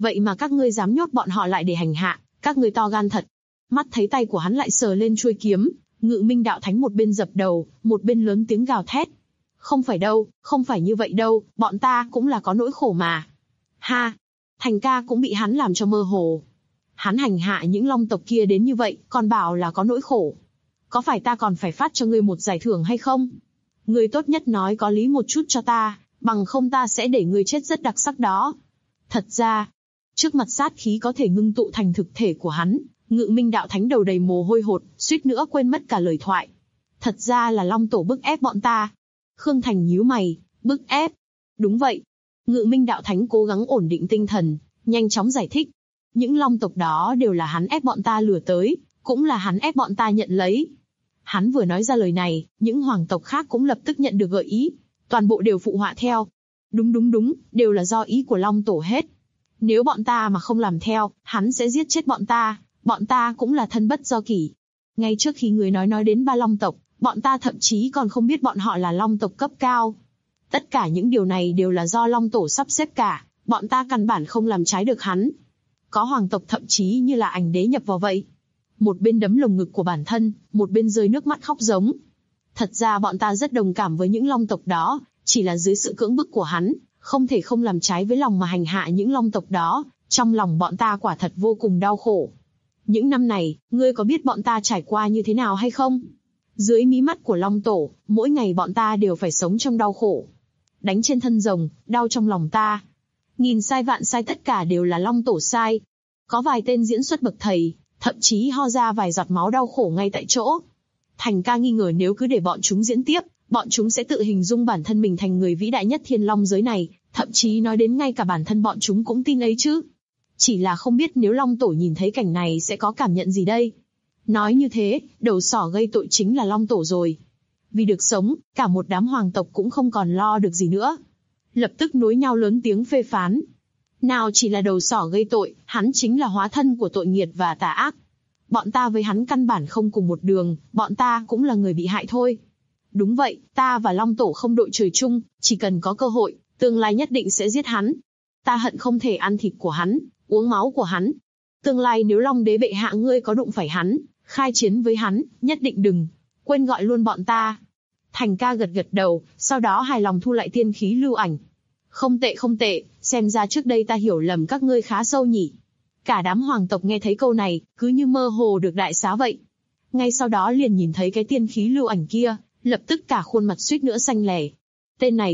Vậy mà các ngươi dám nhốt bọn họ lại để hành hạ, các ngươi to gan thật. Mắt thấy tay của hắn lại sờ lên chuôi kiếm, Ngự Minh Đạo Thánh một bên dập đầu, một bên lớn tiếng gào thét. Không phải đâu, không phải như vậy đâu, bọn ta cũng là có nỗi khổ mà. Ha! Thành ca cũng bị hắn làm cho mơ hồ. Hắn hành hạ những long tộc kia đến như vậy, còn bảo là có nỗi khổ. Có phải ta còn phải phát cho ngươi một giải thưởng hay không? Ngươi tốt nhất nói có lý một chút cho ta, bằng không ta sẽ để ngươi chết rất đặc sắc đó. Thật ra, trước mặt sát khí có thể ngưng tụ thành thực thể của hắn, Ngự Minh Đạo Thánh đầu đầy mồ hôi hột, suýt nữa quên mất cả lời thoại. Thật ra là Long Tổ bức ép bọn ta. Khương Thành nhíu mày, bức ép. Đúng vậy. Ngự Minh Đạo Thánh cố gắng ổn định tinh thần, nhanh chóng giải thích. Những long tộc đó đều là hắn ép bọn ta lừa tới, cũng là hắn ép bọn ta nhận lấy. Hắn vừa nói ra lời này, những hoàng tộc khác cũng lập tức nhận được gợi ý. Toàn bộ đều phụ họa theo. Đúng, đều là do ý của Long Tổ hết. Nếu bọn ta mà không làm theo, hắn sẽ giết chết bọn ta cũng là thân bất do kỷ. Ngay trước khi người nói đến 3 long tộc, bọn ta thậm chí còn không biết bọn họ là long tộc cấp cao. Tất cả những điều này đều là do Long Tổ sắp xếp cả, bọn ta căn bản không làm trái được hắn. Có hoàng tộc thậm chí như là Ảnh Đế nhập vào vậy. Một bên đấm lồng ngực của bản thân, một bên rơi nước mắt khóc giống. Thật ra bọn ta rất đồng cảm với những long tộc đó, chỉ là dưới sự cưỡng bức của hắn, không thể không làm trái với lòng mà hành hạ những long tộc đó, trong lòng bọn ta quả thật vô cùng đau khổ. Những năm này, ngươi có biết bọn ta trải qua như thế nào hay không? Dưới mí mắt của Long Tổ, mỗi ngày bọn ta đều phải sống trong đau khổ. Đánh trên thân rồng, đau trong lòng ta. Nghìn sai vạn sai tất cả đều là Long Tổ sai. Có vài tên diễn xuất bậc thầy, thậm chí ho ra vài giọt máu đau khổ ngay tại chỗ. Thành ca nghi ngờ nếu cứ để bọn chúng diễn tiếp, bọn chúng sẽ tự hình dung bản thân mình thành người vĩ đại nhất thiên long giới này, thậm chí nói đến ngay cả bản thân bọn chúng cũng tin ấy chứ. Chỉ là không biết nếu Long Tổ nhìn thấy cảnh này sẽ có cảm nhận gì đây. Nói như thế, đầu sỏ gây tội chính là Long Tổ rồi. Vì được sống, cả một đám hoàng tộc cũng không còn lo được gì nữa. Lập tức nối nhau lớn tiếng phê phán. Nào chỉ là đầu sỏ gây tội, hắn chính là hóa thân của tội nghiệt và tà ác. Bọn ta với hắn căn bản không cùng một đường, bọn ta cũng là người bị hại thôi. Đúng vậy, ta và Long Tổ không đội trời chung, chỉ cần có cơ hội, tương lai nhất định sẽ giết hắn. Ta hận không thể ăn thịt của hắn, uống máu của hắn. Tương lai nếu Long Đế bệ hạ ngươi có đụng phải hắn, khai chiến với hắn, nhất định đừng quên gọi luôn bọn ta. Thành ca gật gật đầu, sau đó hài lòng thu lại tiên khí lưu ảnh. Không tệ, xem ra trước đây ta hiểu lầm các ngươi khá sâu nhỉ. Cả đám hoàng tộc nghe thấy câu này, cứ như mơ hồ được đại xá vậy. Ngay sau đó liền nhìn thấy cái tiên khí lưu ảnh kia, lập tức cả khuôn mặt suýt nữa xanh lè. Tên này.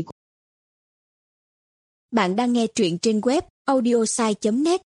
Bạn đang nghe truyện trên web audiosai.net.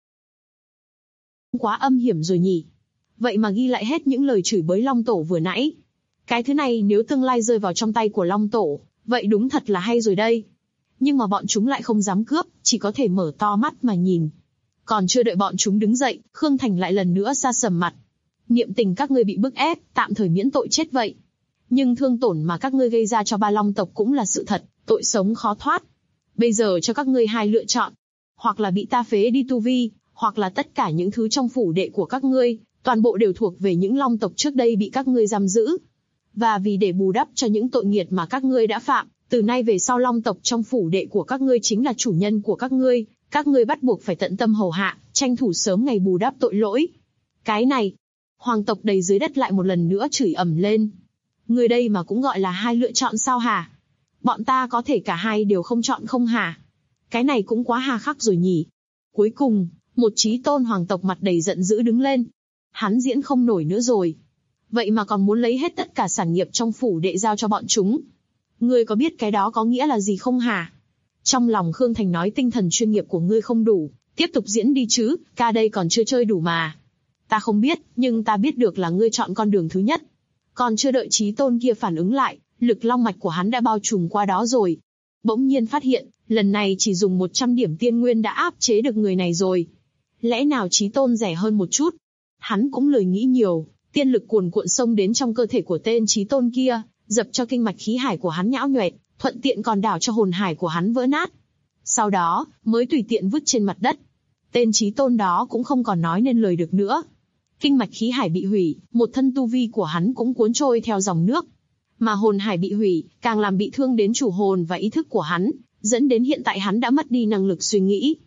Quá âm hiểm rồi nhỉ. Vậy mà ghi lại hết những lời chửi bới Long Tổ vừa nãy. Cái thứ này nếu tương lai rơi vào trong tay của Long Tổ, vậy đúng thật là hay rồi đây. Nhưng mà bọn chúng lại không dám cướp, chỉ có thể mở to mắt mà nhìn. Còn chưa đợi bọn chúng đứng dậy, Khương Thành lại lần nữa sa sầm mặt. Niệm tình các ngươi bị bức ép, tạm thời miễn tội chết vậy. Nhưng thương tổn mà các ngươi gây ra cho 3 long tộc cũng là sự thật, tội sống khó thoát. Bây giờ cho các ngươi 2 lựa chọn. Hoặc là bị ta phế đi tu vi, hoặc là tất cả những thứ trong phủ đệ của các ngươi, toàn bộ đều thuộc về những long tộc trước đây bị các ngươi giam giữ. Và vì để bù đắp cho những tội nghiệt mà các ngươi đã phạm, từ nay về sau long tộc trong phủ đệ của các ngươi chính là chủ nhân của các ngươi bắt buộc phải tận tâm hầu hạ, tranh thủ sớm ngày bù đắp tội lỗi. Cái này, hoàng tộc đầy dưới đất lại một lần nữa chửi ầm lên. Người đây mà cũng gọi là 2 lựa chọn sao hả? Bọn ta có thể cả 2 đều không chọn không hả? Cái này cũng quá hà khắc rồi nhỉ. Cuối cùng, một chí tôn hoàng tộc mặt đầy giận dữ đứng lên. Hắn diễn không nổi nữa rồi. Vậy mà còn muốn lấy hết tất cả sản nghiệp trong phủ đệ giao cho bọn chúng. Ngươi có biết cái đó có nghĩa là gì không hả? Trong lòng Khương Thành nói tinh thần chuyên nghiệp của ngươi không đủ, tiếp tục diễn đi chứ, ca đây còn chưa chơi đủ mà. Ta không biết, nhưng ta biết được là ngươi chọn con đường thứ nhất. Còn chưa đợi chí tôn kia phản ứng lại, lực long mạch của hắn đã bao trùm qua đó rồi. Bỗng nhiên phát hiện, lần này chỉ dùng 100 điểm tiên nguyên đã áp chế được người này rồi. Lẽ nào chí tôn rẻ hơn một chút? Hắn cũng lười nghĩ nhiều, tiên lực cuồn cuộn xông đến trong cơ thể của tên chí tôn kia, dập cho kinh mạch khí hải của hắn nhão nhoẹt, thuận tiện còn đảo cho hồn hải của hắn vỡ nát. Sau đó, mới tùy tiện vứt trên mặt đất. Tên chí tôn đó cũng không còn nói nên lời được nữa. Kinh mạch khí hải bị hủy, một thân tu vi của hắn cũng cuốn trôi theo dòng nước. Mà hồn hải bị hủy, càng làm bị thương đến chủ hồn và ý thức của hắn, dẫn đến hiện tại hắn đã mất đi năng lực suy nghĩ.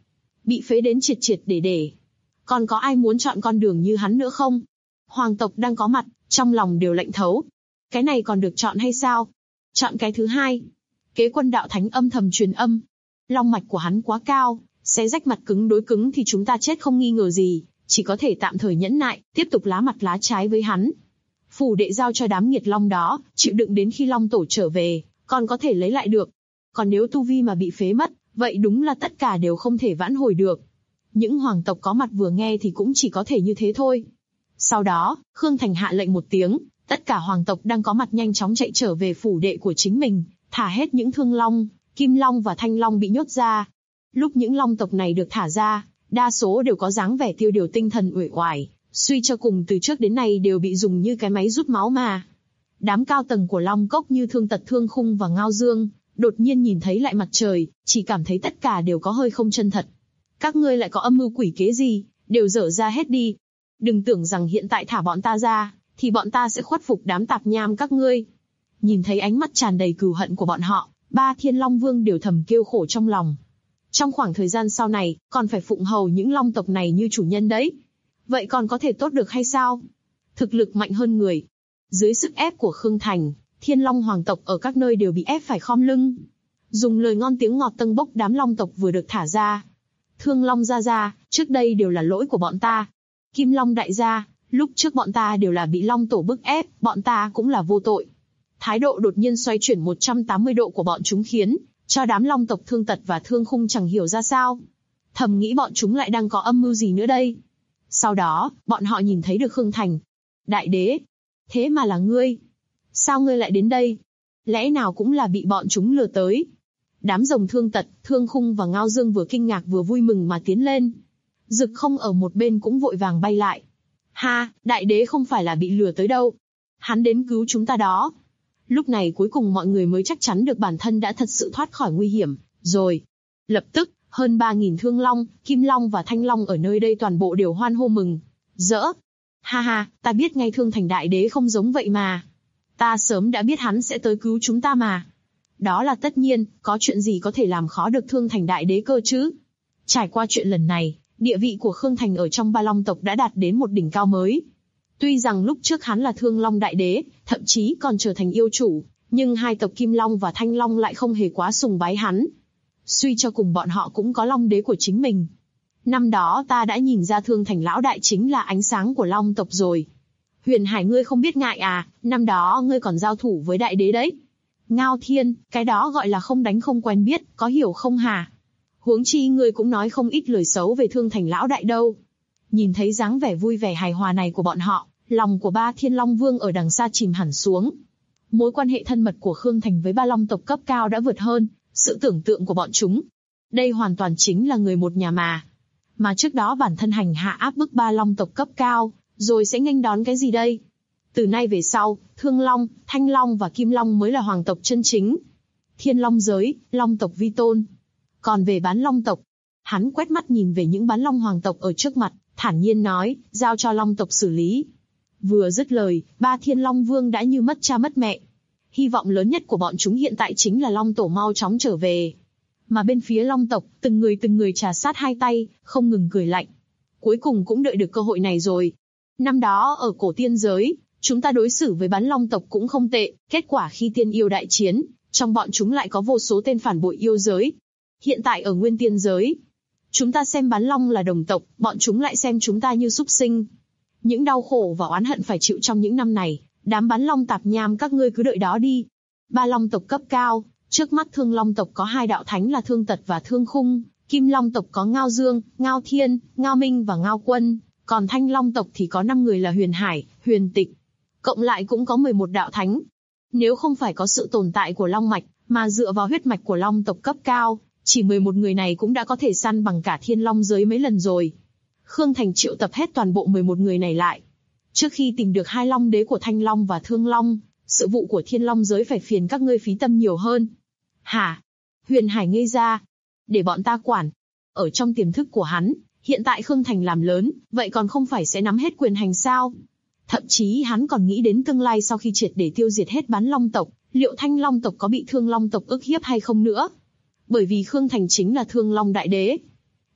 bị phế đến triệt triệt để. Còn có ai muốn chọn con đường như hắn nữa không? Hoàng tộc đang có mặt, trong lòng đều lạnh thấu. Cái này còn được chọn hay sao? Chọn cái thứ hai. Kế Quân đạo thánh âm thầm truyền âm. Long mạch của hắn quá cao, xé rách mặt cứng đối cứng thì chúng ta chết không nghi ngờ gì, chỉ có thể tạm thời nhẫn nại, tiếp tục lá mặt lá trái với hắn. Phủ đệ giao cho đám nghiệt long đó, chịu đựng đến khi long tổ trở về, còn có thể lấy lại được. Còn nếu tu vi mà bị phế mất, vậy đúng là tất cả đều không thể vãn hồi được. Những hoàng tộc có mặt vừa nghe thì cũng chỉ có thể như thế thôi. Sau đó, Khương Thành hạ lệnh một tiếng, tất cả hoàng tộc đang có mặt nhanh chóng chạy trở về phủ đệ của chính mình, thả hết những Thương Long, Kim Long và Thanh Long bị nhốt ra. Lúc những long tộc này được thả ra, đa số đều có dáng vẻ tiêu điều tinh thần uể oải, suy cho cùng từ trước đến nay đều bị dùng như cái máy rút máu mà. Đám cao tầng của Long Cốc như Thương Tật, Thương Khung và Ngao Dương, đột nhiên nhìn thấy lại mặt trời, chỉ cảm thấy tất cả đều có hơi không chân thật. Các ngươi lại có âm mưu quỷ kế gì, đều dở ra hết đi. Đừng tưởng rằng hiện tại thả bọn ta ra, thì bọn ta sẽ khuất phục đám tạp nham các ngươi. Nhìn thấy ánh mắt tràn đầy cừu hận của bọn họ, ba Thiên Long Vương đều thầm kêu khổ trong lòng. Trong khoảng thời gian sau này, còn phải phụng hầu những long tộc này như chủ nhân đấy. Vậy còn có thể tốt được hay sao? Thực lực mạnh hơn người. Dưới sức ép của Khương Thành, Thiên Long hoàng tộc ở các nơi đều bị ép phải khom lưng. Dùng lời ngon tiếng ngọt tâng bốc đám long tộc vừa được thả ra. Thương Long gia, trước đây đều là lỗi của bọn ta. Kim Long đại gia, lúc trước bọn ta đều là bị long tổ bức ép, bọn ta cũng là vô tội. Thái độ đột nhiên xoay chuyển 180 độ của bọn chúng khiến cho đám long tộc Thương Tật và Thương Khung chẳng hiểu ra sao. Thầm nghĩ bọn chúng lại đang có âm mưu gì nữa đây. Sau đó, bọn họ nhìn thấy được Khương Thành. Đại đế, thế mà là ngươi. Sao ngươi lại đến đây? Lẽ nào cũng là bị bọn chúng lừa tới? Đám rồng Thương Tật, Thương Khung và Ngao Dương vừa kinh ngạc vừa vui mừng mà tiến lên. Dực Không ở một bên cũng vội vàng bay lại. Ha, đại đế không phải là bị lừa tới đâu. Hắn đến cứu chúng ta đó. Lúc này cuối cùng mọi người mới chắc chắn được bản thân đã thật sự thoát khỏi nguy hiểm, rồi. Lập tức, hơn 3.000 Thương Long, Kim Long và Thanh Long ở nơi đây toàn bộ đều hoan hô mừng. Rỡ. Ha ha, ta biết ngay Thương Thành đại đế không giống vậy mà. Ta sớm đã biết hắn sẽ tới cứu chúng ta mà. Đó là tất nhiên, có chuyện gì có thể làm khó được Thương Thành đại đế cơ chứ? Trải qua chuyện lần này, địa vị của Khương Thành ở trong ba long tộc đã đạt đến một đỉnh cao mới. Tuy rằng lúc trước hắn là Thương Long đại đế, thậm chí còn trở thành yêu chủ, nhưng hai tộc Kim Long và Thanh Long lại không hề quá sùng bái hắn. Suy cho cùng bọn họ cũng có long đế của chính mình. Năm đó ta đã nhìn ra Thương Thành lão đại chính là ánh sáng của long tộc rồi. Huyền Hải ngươi không biết ngại à, năm đó ngươi còn giao thủ với đại đế đấy. Ngao Thiên, cái đó gọi là không đánh không quen biết, có hiểu không hả? Huống chi ngươi cũng nói không ít lời xấu về Thương Thành lão đại đâu. Nhìn thấy dáng vẻ vui vẻ hài hòa này của bọn họ, lòng của ba Thiên Long Vương ở đằng xa chìm hẳn xuống. Mối quan hệ thân mật của Khương Thành với ba long tộc cấp cao đã vượt hơn sự tưởng tượng của bọn chúng. Đây hoàn toàn chính là người một nhà mà. Mà trước đó bản thân hành hạ áp bức ba long tộc cấp cao, rồi sẽ nghênh đón cái gì đây? Từ nay về sau, Thương Long, Thanh Long và Kim Long mới là hoàng tộc chân chính. Thiên Long giới, long tộc vi tôn. Còn về bán long tộc, hắn quét mắt nhìn về những bán long hoàng tộc ở trước mặt, thản nhiên nói, giao cho long tộc xử lý. Vừa dứt lời, ba Thiên Long Vương đã như mất cha mất mẹ. Hy vọng lớn nhất của bọn chúng hiện tại chính là long tổ mau chóng trở về. Mà bên phía long tộc, từng người trà sát hai tay, không ngừng cười lạnh. Cuối cùng cũng đợi được cơ hội này rồi. Năm đó ở cổ tiên giới, chúng ta đối xử với bán long tộc cũng không tệ, kết quả khi tiên yêu đại chiến, trong bọn chúng lại có vô số tên phản bội yêu giới. Hiện tại ở nguyên tiên giới, chúng ta xem bán long là đồng tộc, bọn chúng lại xem chúng ta như súc sinh. Những đau khổ và oán hận phải chịu trong những năm này, đám bán long tạp nham các ngươi cứ đợi đó đi. Ba long tộc cấp cao, trước mắt Thương Long tộc có hai đạo thánh là Thương Tật và Thương Khung, Kim Long tộc có Ngao Dương, Ngao Thiên, Ngao Minh và Ngao Quân, còn Thanh Long tộc thì có 5 người là Huyền Hải, Huyền Tịch. Cộng lại cũng có 11 đạo thánh. Nếu không phải có sự tồn tại của long mạch, mà dựa vào huyết mạch của long tộc cấp cao, chỉ 11 người này cũng đã có thể săn bằng cả Thiên Long giới mấy lần rồi. Khương Thành triệu tập hết toàn bộ 11 người này lại. Trước khi tìm được hai long đế của Thanh Long và Thương Long, sự vụ của Thiên Long giới phải phiền các ngươi phí tâm nhiều hơn. Hả? Huyền Hải ngây ra. Để bọn ta quản. Ở trong tiềm thức của hắn, hiện tại Khương Thành làm lớn, vậy còn không phải sẽ nắm hết quyền hành sao? Thậm chí hắn còn nghĩ đến tương lai sau khi triệt để tiêu diệt hết bán long tộc, liệu Thanh Long tộc có bị Thương Long tộc ức hiếp hay không nữa? Bởi vì Khương Thành chính là Thương Long đại đế.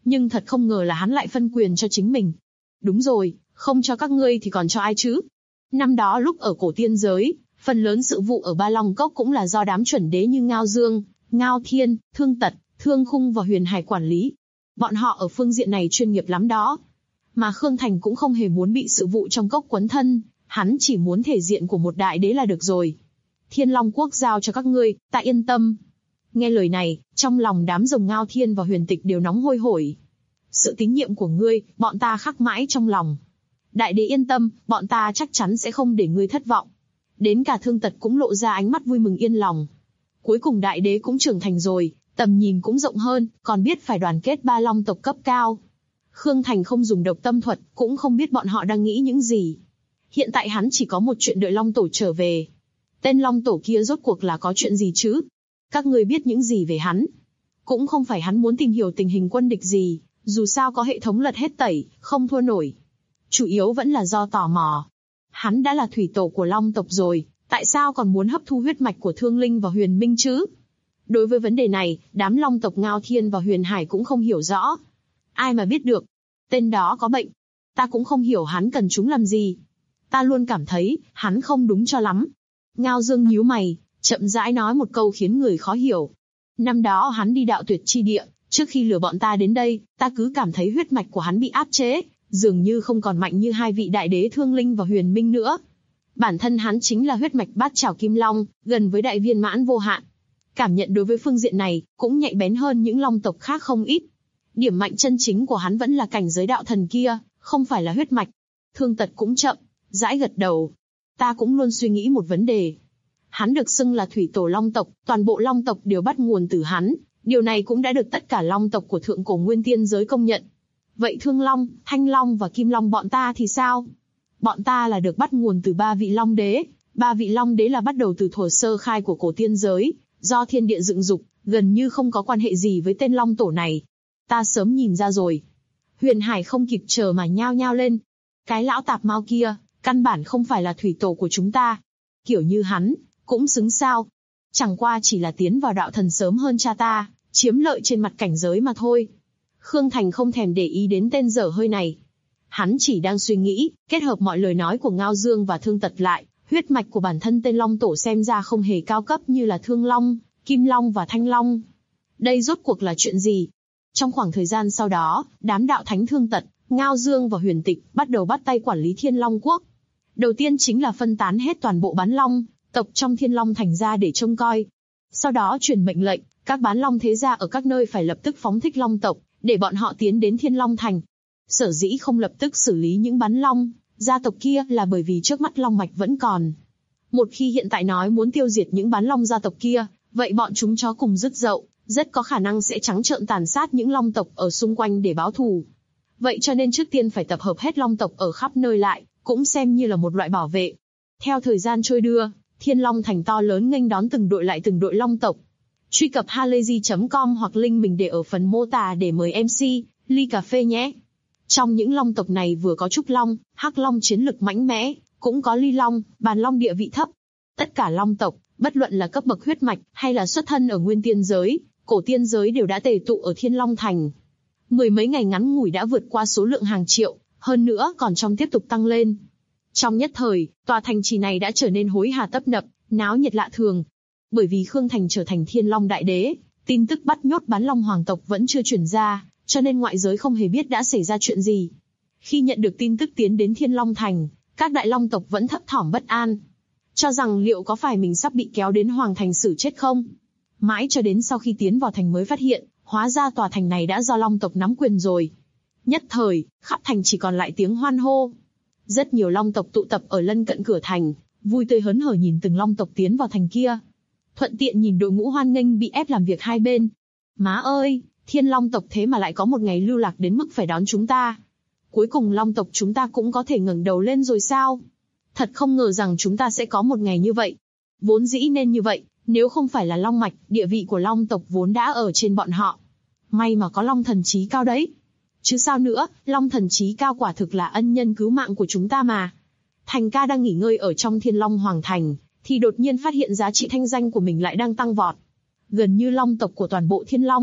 Nhưng thật không ngờ là hắn lại phân quyền cho chính mình. Đúng rồi, không cho các ngươi thì còn cho ai chứ? Năm đó lúc ở cổ tiên giới, phần lớn sự vụ ở Ba Long Cốc cũng là do đám chuẩn đế như Ngao Dương, Ngao Thiên, Thương Tật, Thương Khung và Huyền Hải quản lý. Bọn họ ở phương diện này chuyên nghiệp lắm đó. Mà Khương Thành cũng không hề muốn bị sự vụ trong cốc quấn thân, hắn chỉ muốn thể diện của một đại đế là được rồi. Thiên Long Quốc giao cho các ngươi, ta yên tâm. Nghe lời này, trong lòng đám rồng Ngao Thiên và Huyền Tịch đều nóng hôi hổi. Sự tín nhiệm của ngươi, bọn ta khắc mãi trong lòng. Đại đế yên tâm, bọn ta chắc chắn sẽ không để ngươi thất vọng. Đến cả Thương Tật cũng lộ ra ánh mắt vui mừng yên lòng. Cuối cùng đại đế cũng trưởng thành rồi, tầm nhìn cũng rộng hơn, còn biết phải đoàn kết ba long tộc cấp cao. Khương Thành không dùng độc tâm thuật, cũng không biết bọn họ đang nghĩ những gì. Hiện tại hắn chỉ có một chuyện đợi Long Tổ trở về. Tên Long Tổ kia rốt cuộc là có chuyện gì chứ? Các ngươi biết những gì về hắn? Cũng không phải hắn muốn tìm hiểu tình hình quân địch gì, dù sao có hệ thống lật hết tẩy, không thua nổi. Chủ yếu vẫn là do tò mò. Hắn đã là thủy tổ của Long tộc rồi, tại sao còn muốn hấp thu huyết mạch của Thương Linh và Huyền Minh chứ? Đối với vấn đề này, đám Long tộc Ngao Thiên và Huyền Hải cũng không hiểu rõ. Ai mà biết được? Tên đó có bệnh. Ta cũng không hiểu hắn cần chúng làm gì. Ta luôn cảm thấy, hắn không đúng cho lắm. Ngao Dương nhíu mày, chậm rãi nói một câu khiến người khó hiểu. Năm đó hắn đi đạo tuyệt chi địa, trước khi lừa bọn ta đến đây, ta cứ cảm thấy huyết mạch của hắn bị áp chế, dường như không còn mạnh như hai vị đại đế Thương Linh và Huyền Minh nữa. Bản thân hắn chính là huyết mạch bát trảo kim long, gần với đại viên mãn vô hạn. Cảm nhận đối với phương diện này, cũng nhạy bén hơn những long tộc khác không ít. Điểm mạnh chân chính của hắn vẫn là cảnh giới đạo thần kia, không phải là huyết mạch. Thương Tật cũng chậm, rãi gật đầu. Ta cũng luôn suy nghĩ một vấn đề. Hắn được xưng là thủy tổ long tộc, toàn bộ long tộc đều bắt nguồn từ hắn. Điều này cũng đã được tất cả long tộc của thượng cổ nguyên tiên giới công nhận. Vậy Thương Long, Thanh Long và Kim Long bọn ta thì sao? Bọn ta là được bắt nguồn từ ba vị long đế. Ba vị long đế là bắt đầu từ thuở sơ khai của cổ tiên giới, do thiên địa dựng dục, gần như không có quan hệ gì với tên long tổ này. Ta sớm nhìn ra rồi. Huyền Hải không kịp chờ mà nhao nhao lên. Cái lão tạp mau kia, căn bản không phải là thủy tổ của chúng ta. Kiểu như hắn, cũng xứng sao. Chẳng qua chỉ là tiến vào đạo thần sớm hơn cha ta, chiếm lợi trên mặt cảnh giới mà thôi. Khương Thành không thèm để ý đến tên dở hơi này. Hắn chỉ đang suy nghĩ, kết hợp mọi lời nói của Ngao Dương và Thương Tật lại, huyết mạch của bản thân tên Long Tổ xem ra không hề cao cấp như là Thương Long, Kim Long và Thanh Long. Đây rốt cuộc là chuyện gì? Trong khoảng thời gian sau đó, đám đạo thánh Thương Tật, Ngao Dương và Huyền Tịch bắt đầu bắt tay quản lý Thiên Long Quốc. Đầu tiên chính là phân tán hết toàn bộ bán long tộc trong Thiên Long Thành ra để trông coi. Sau đó truyền mệnh lệnh, các bán long thế gia ở các nơi phải lập tức phóng thích long tộc, để bọn họ tiến đến Thiên Long Thành. Sở dĩ không lập tức xử lý những bán long gia tộc kia là bởi vì trước mắt long mạch vẫn còn. Một khi hiện tại nói muốn tiêu diệt những bán long gia tộc kia, vậy bọn chúng chó cùng rứt dậu, rất có khả năng sẽ trắng trợn tàn sát những long tộc ở xung quanh để báo thù. Vậy cho nên trước tiên phải tập hợp hết long tộc ở khắp nơi lại, cũng xem như là một loại bảo vệ. Theo thời gian trôi đưa, Thiên Long Thành to lớn nghênh đón từng đội lại từng đội long tộc. Truy cập halayzi.com hoặc link mình để ở phần mô tả để mời MC, ly cà phê nhé. Trong những long tộc này vừa có Trúc Long, Hắc Long chiến lực mạnh mẽ, cũng có Ly Long, Bàn Long địa vị thấp. Tất cả long tộc, bất luận là cấp bậc huyết mạch hay là xuất thân ở nguyên tiên giới, cổ tiên giới đều đã tề tụ ở Thiên Long Thành. Mười mấy ngày ngắn ngủi đã vượt qua số lượng hàng triệu, hơn nữa còn trong tiếp tục tăng lên. Trong nhất thời, tòa thành trì này đã trở nên hối hả tấp nập, náo nhiệt lạ thường. Bởi vì Khương Thành trở thành Thiên Long Đại Đế, tin tức bắt nhốt bán long hoàng tộc vẫn chưa truyền ra, cho nên ngoại giới không hề biết đã xảy ra chuyện gì. Khi nhận được tin tức tiến đến Thiên Long Thành, các đại long tộc vẫn thấp thỏm bất an, cho rằng liệu có phải mình sắp bị kéo đến Hoàng Thành xử chết không? Mãi cho đến sau khi tiến vào thành mới phát hiện, hóa ra tòa thành này đã do long tộc nắm quyền rồi. Nhất thời, khắp thành chỉ còn lại tiếng hoan hô. Rất nhiều long tộc tụ tập ở lân cận cửa thành, vui tươi hớn hở nhìn từng long tộc tiến vào thành kia. Thuận tiện nhìn đội ngũ hoan nghênh bị ép làm việc hai bên. Má ơi, Thiên Long tộc thế mà lại có một ngày lưu lạc đến mức phải đón chúng ta. Cuối cùng long tộc chúng ta cũng có thể ngẩng đầu lên rồi sao? Thật không ngờ rằng chúng ta sẽ có một ngày như vậy. Vốn dĩ nên như vậy, nếu không phải là long mạch, địa vị của long tộc vốn đã ở trên bọn họ. May mà có long thần trí cao đấy. Chứ sao nữa, long thần trí cao quả thực là ân nhân cứu mạng của chúng ta mà. Thành ca đang nghỉ ngơi ở trong Thiên Long Hoàng Thành, thì đột nhiên phát hiện giá trị thanh danh của mình lại đang tăng vọt. Gần như long tộc của toàn bộ Thiên Long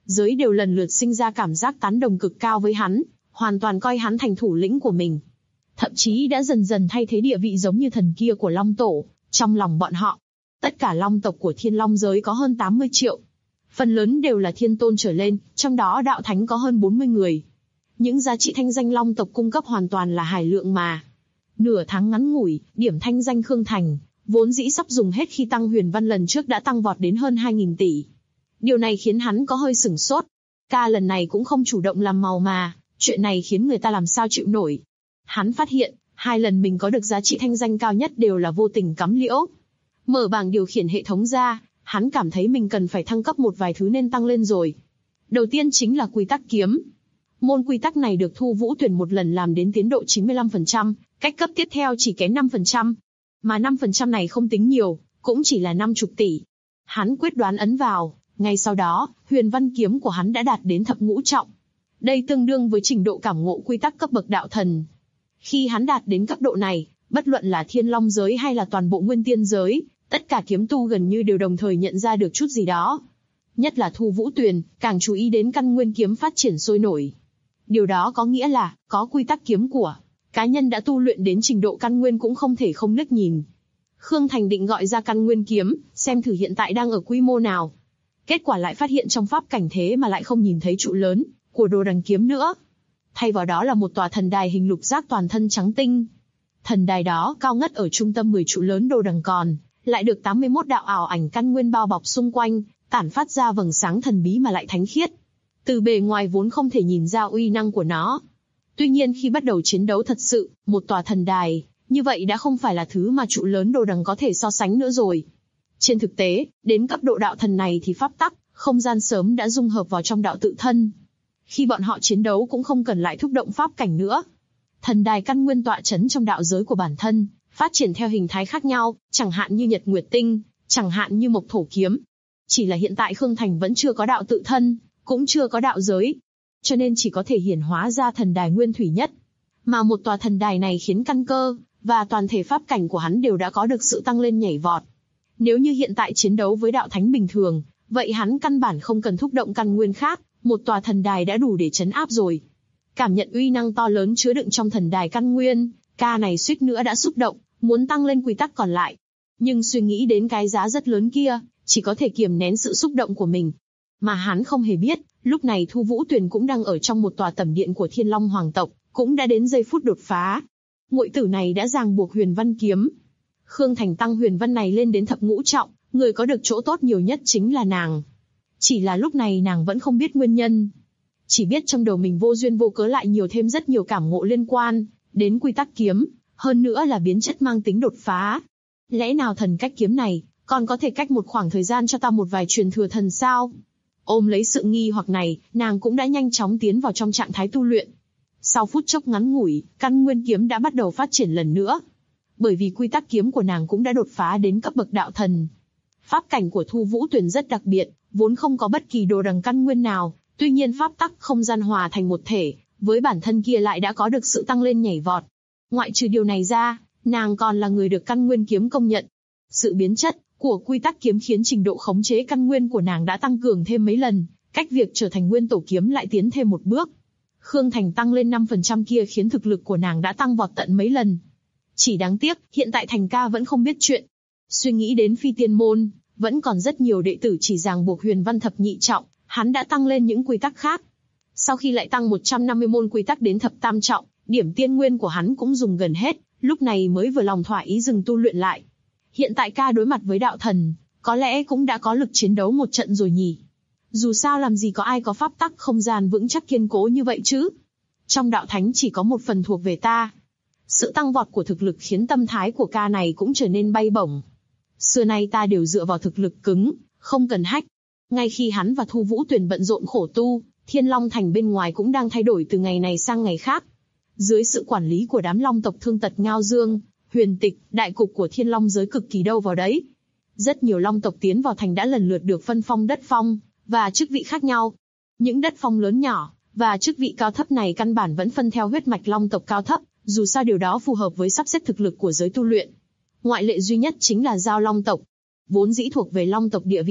giới đều lần lượt sinh ra cảm giác tán đồng cực cao với hắn, hoàn toàn coi hắn thành thủ lĩnh của mình. Thậm chí đã dần dần thay thế địa vị giống như thần kia của Long Tổ, trong lòng bọn họ. Tất cả long tộc của Thiên Long giới có hơn 80 triệu. Phần lớn đều là thiên tôn trở lên, trong đó đạo thánh có hơn 40 người. Những giá trị thanh danh long tộc cung cấp hoàn toàn là hải lượng mà. Nửa tháng ngắn ngủi, điểm thanh danh Khương Thành, vốn dĩ sắp dùng hết khi tăng huyền văn lần trước đã tăng vọt đến hơn 2.000 tỷ. Điều này khiến hắn có hơi sửng sốt. Ca lần này cũng không chủ động làm màu mà, chuyện này khiến người ta làm sao chịu nổi. Hắn phát hiện, 2 lần mình có được giá trị thanh danh cao nhất đều là vô tình cắm liễu. Mở bảng điều khiển hệ thống ra, hắn cảm thấy mình cần phải thăng cấp một vài thứ nên tăng lên rồi. Đầu tiên chính là quy tắc kiếm. Môn quy tắc này được Thu Vũ tuyển một lần làm đến tiến độ 95%, cách cấp tiếp theo chỉ kém 5%. Mà 5% này không tính nhiều, cũng chỉ là 50 tỷ. Hắn quyết đoán ấn vào, ngay sau đó, huyền văn kiếm của hắn đã đạt đến thập ngũ trọng. Đây tương đương với trình độ cảm ngộ quy tắc cấp bậc đạo thần. Khi hắn đạt đến cấp độ này, bất luận là Thiên Long giới hay là toàn bộ Nguyên Tiên giới, tất cả kiếm tu gần như đều đồng thời nhận ra được chút gì đó. Nhất là Thu Vũ Tuyền, càng chú ý đến căn nguyên kiếm phát triển sôi nổi. Điều đó có nghĩa là, có quy tắc kiếm của cá nhân đã tu luyện đến trình độ căn nguyên cũng không thể không liếc nhìn. Khương Thành định gọi ra căn nguyên kiếm, xem thử hiện tại đang ở quy mô nào. Kết quả lại phát hiện trong pháp cảnh thế mà lại không nhìn thấy trụ lớn của đồ đằng kiếm nữa. Thay vào đó là một tòa thần đài hình lục giác toàn thân trắng tinh. Thần đài đó cao ngất ở trung tâm 10 trụ lớn đồ đằng còn, lại được 81 đạo ảo ảnh căn nguyên bao bọc xung quanh, tản phát ra vầng sáng thần bí mà lại thánh khiết. Từ bề ngoài vốn không thể nhìn ra uy năng của nó. Tuy nhiên khi bắt đầu chiến đấu thật sự, một tòa thần đài, như vậy đã không phải là thứ mà trụ lớn đồ đằng có thể so sánh nữa rồi. Trên thực tế, đến cấp độ đạo thần này thì pháp tắc, không gian sớm đã dung hợp vào trong đạo tự thân. Khi bọn họ chiến đấu cũng không cần lại thúc động pháp cảnh nữa. Thần đài căn nguyên tọa chấn trong đạo giới của bản thân, phát triển theo hình thái khác nhau, chẳng hạn như Nhật Nguyệt Tinh, chẳng hạn như Mộc Thổ Kiếm. Chỉ là hiện tại Khương Thành vẫn chưa có đạo tự thân, cũng chưa có đạo giới, cho nên chỉ có thể hiển hóa ra thần đài nguyên thủy nhất. Mà một tòa thần đài này khiến căn cơ và toàn thể pháp cảnh của hắn đều đã có được sự tăng lên nhảy vọt. Nếu như hiện tại chiến đấu với đạo thánh bình thường, vậy hắn căn bản không cần thúc động căn nguyên khác, một tòa thần đài đã đủ để trấn áp rồi. Cảm nhận uy năng to lớn chứa đựng trong thần đài căn nguyên, ca này suýt nữa đã xúc động, muốn tăng lên quy tắc còn lại. Nhưng suy nghĩ đến cái giá rất lớn kia, chỉ có thể kiềm nén sự xúc động của mình. Mà hắn không hề biết, lúc này Thu Vũ Tuyền cũng đang ở trong một tòa tẩm điện của Thiên Long Hoàng tộc, cũng đã đến giây phút đột phá. Muội tử này đã ràng buộc huyền văn kiếm. Khương Thành tăng huyền văn này lên đến thập ngũ trọng, người có được chỗ tốt nhiều nhất chính là nàng. Chỉ là lúc này nàng vẫn không biết nguyên nhân. Chỉ biết trong đầu mình vô duyên vô cớ lại nhiều thêm rất nhiều cảm ngộ liên quan đến quy tắc kiếm, hơn nữa là biến chất mang tính đột phá. Lẽ nào thần cách kiếm này còn có thể cách một khoảng thời gian cho ta một vài truyền thừa thần sao? Ôm lấy sự nghi hoặc này, nàng cũng đã nhanh chóng tiến vào trong trạng thái tu luyện. Sau phút chốc ngắn ngủi, căn nguyên kiếm đã bắt đầu phát triển lần nữa. Bởi vì quy tắc kiếm của nàng cũng đã đột phá đến cấp bậc đạo thần. Pháp cảnh của Thu Vũ Tuyền rất đặc biệt, vốn không có bất kỳ đồ đằng căn nguyên nào, tuy nhiên pháp tắc không gian hòa thành một thể, với bản thân kia lại đã có được sự tăng lên nhảy vọt. Ngoại trừ điều này ra, nàng còn là người được căn nguyên kiếm công nhận. Sự biến chất của quy tắc kiếm khiến trình độ khống chế căn nguyên của nàng đã tăng cường thêm mấy lần, cách việc trở thành nguyên tổ kiếm lại tiến thêm một bước. Khương Thành tăng lên 5% kia khiến thực lực của nàng đã tăng vọt tận mấy lần. Chỉ đáng tiếc, hiện tại Thành ca vẫn không biết chuyện. Suy nghĩ đến Phi Tiên môn, vẫn còn rất nhiều đệ tử chỉ ràng buộc huyền văn thập nhị trọng, hắn đã tăng lên những quy tắc khác. Sau khi lại tăng 150 môn quy tắc đến thập tam trọng, điểm tiên nguyên của hắn cũng dùng gần hết, lúc này mới vừa lòng thỏa ý dừng tu luyện lại. Hiện tại ca đối mặt với đạo thần, có lẽ cũng đã có lực chiến đấu một trận rồi nhỉ. Dù sao làm gì có ai có pháp tắc không gian vững chắc kiên cố như vậy chứ. Trong đạo thánh chỉ có một phần thuộc về ta. Sự tăng vọt của thực lực khiến tâm thái của ca này cũng trở nên bay bổng. Xưa nay ta đều dựa vào thực lực cứng, không cần hách. Ngay khi hắn và Thu Vũ Tuyền bận rộn khổ tu, Thiên Long Thành bên ngoài cũng đang thay đổi từ ngày này sang ngày khác. Dưới sự quản lý của đám long tộc Thương Tật Ngao Dương, Huyền Tịch, đại cục của Thiên Long giới cực kỳ đâu vào đấy. Rất nhiều long tộc tiến vào thành đã lần lượt được phân phong đất phong và chức vị khác nhau. Những đất phong lớn nhỏ và chức vị cao thấp này căn bản vẫn phân theo huyết mạch long tộc cao thấp, dù sao điều đó phù hợp với sắp xếp thực lực của giới tu luyện. Ngoại lệ duy nhất chính là Giao Long tộc. Vốn dĩ thuộc về long tộc địa vị thấp,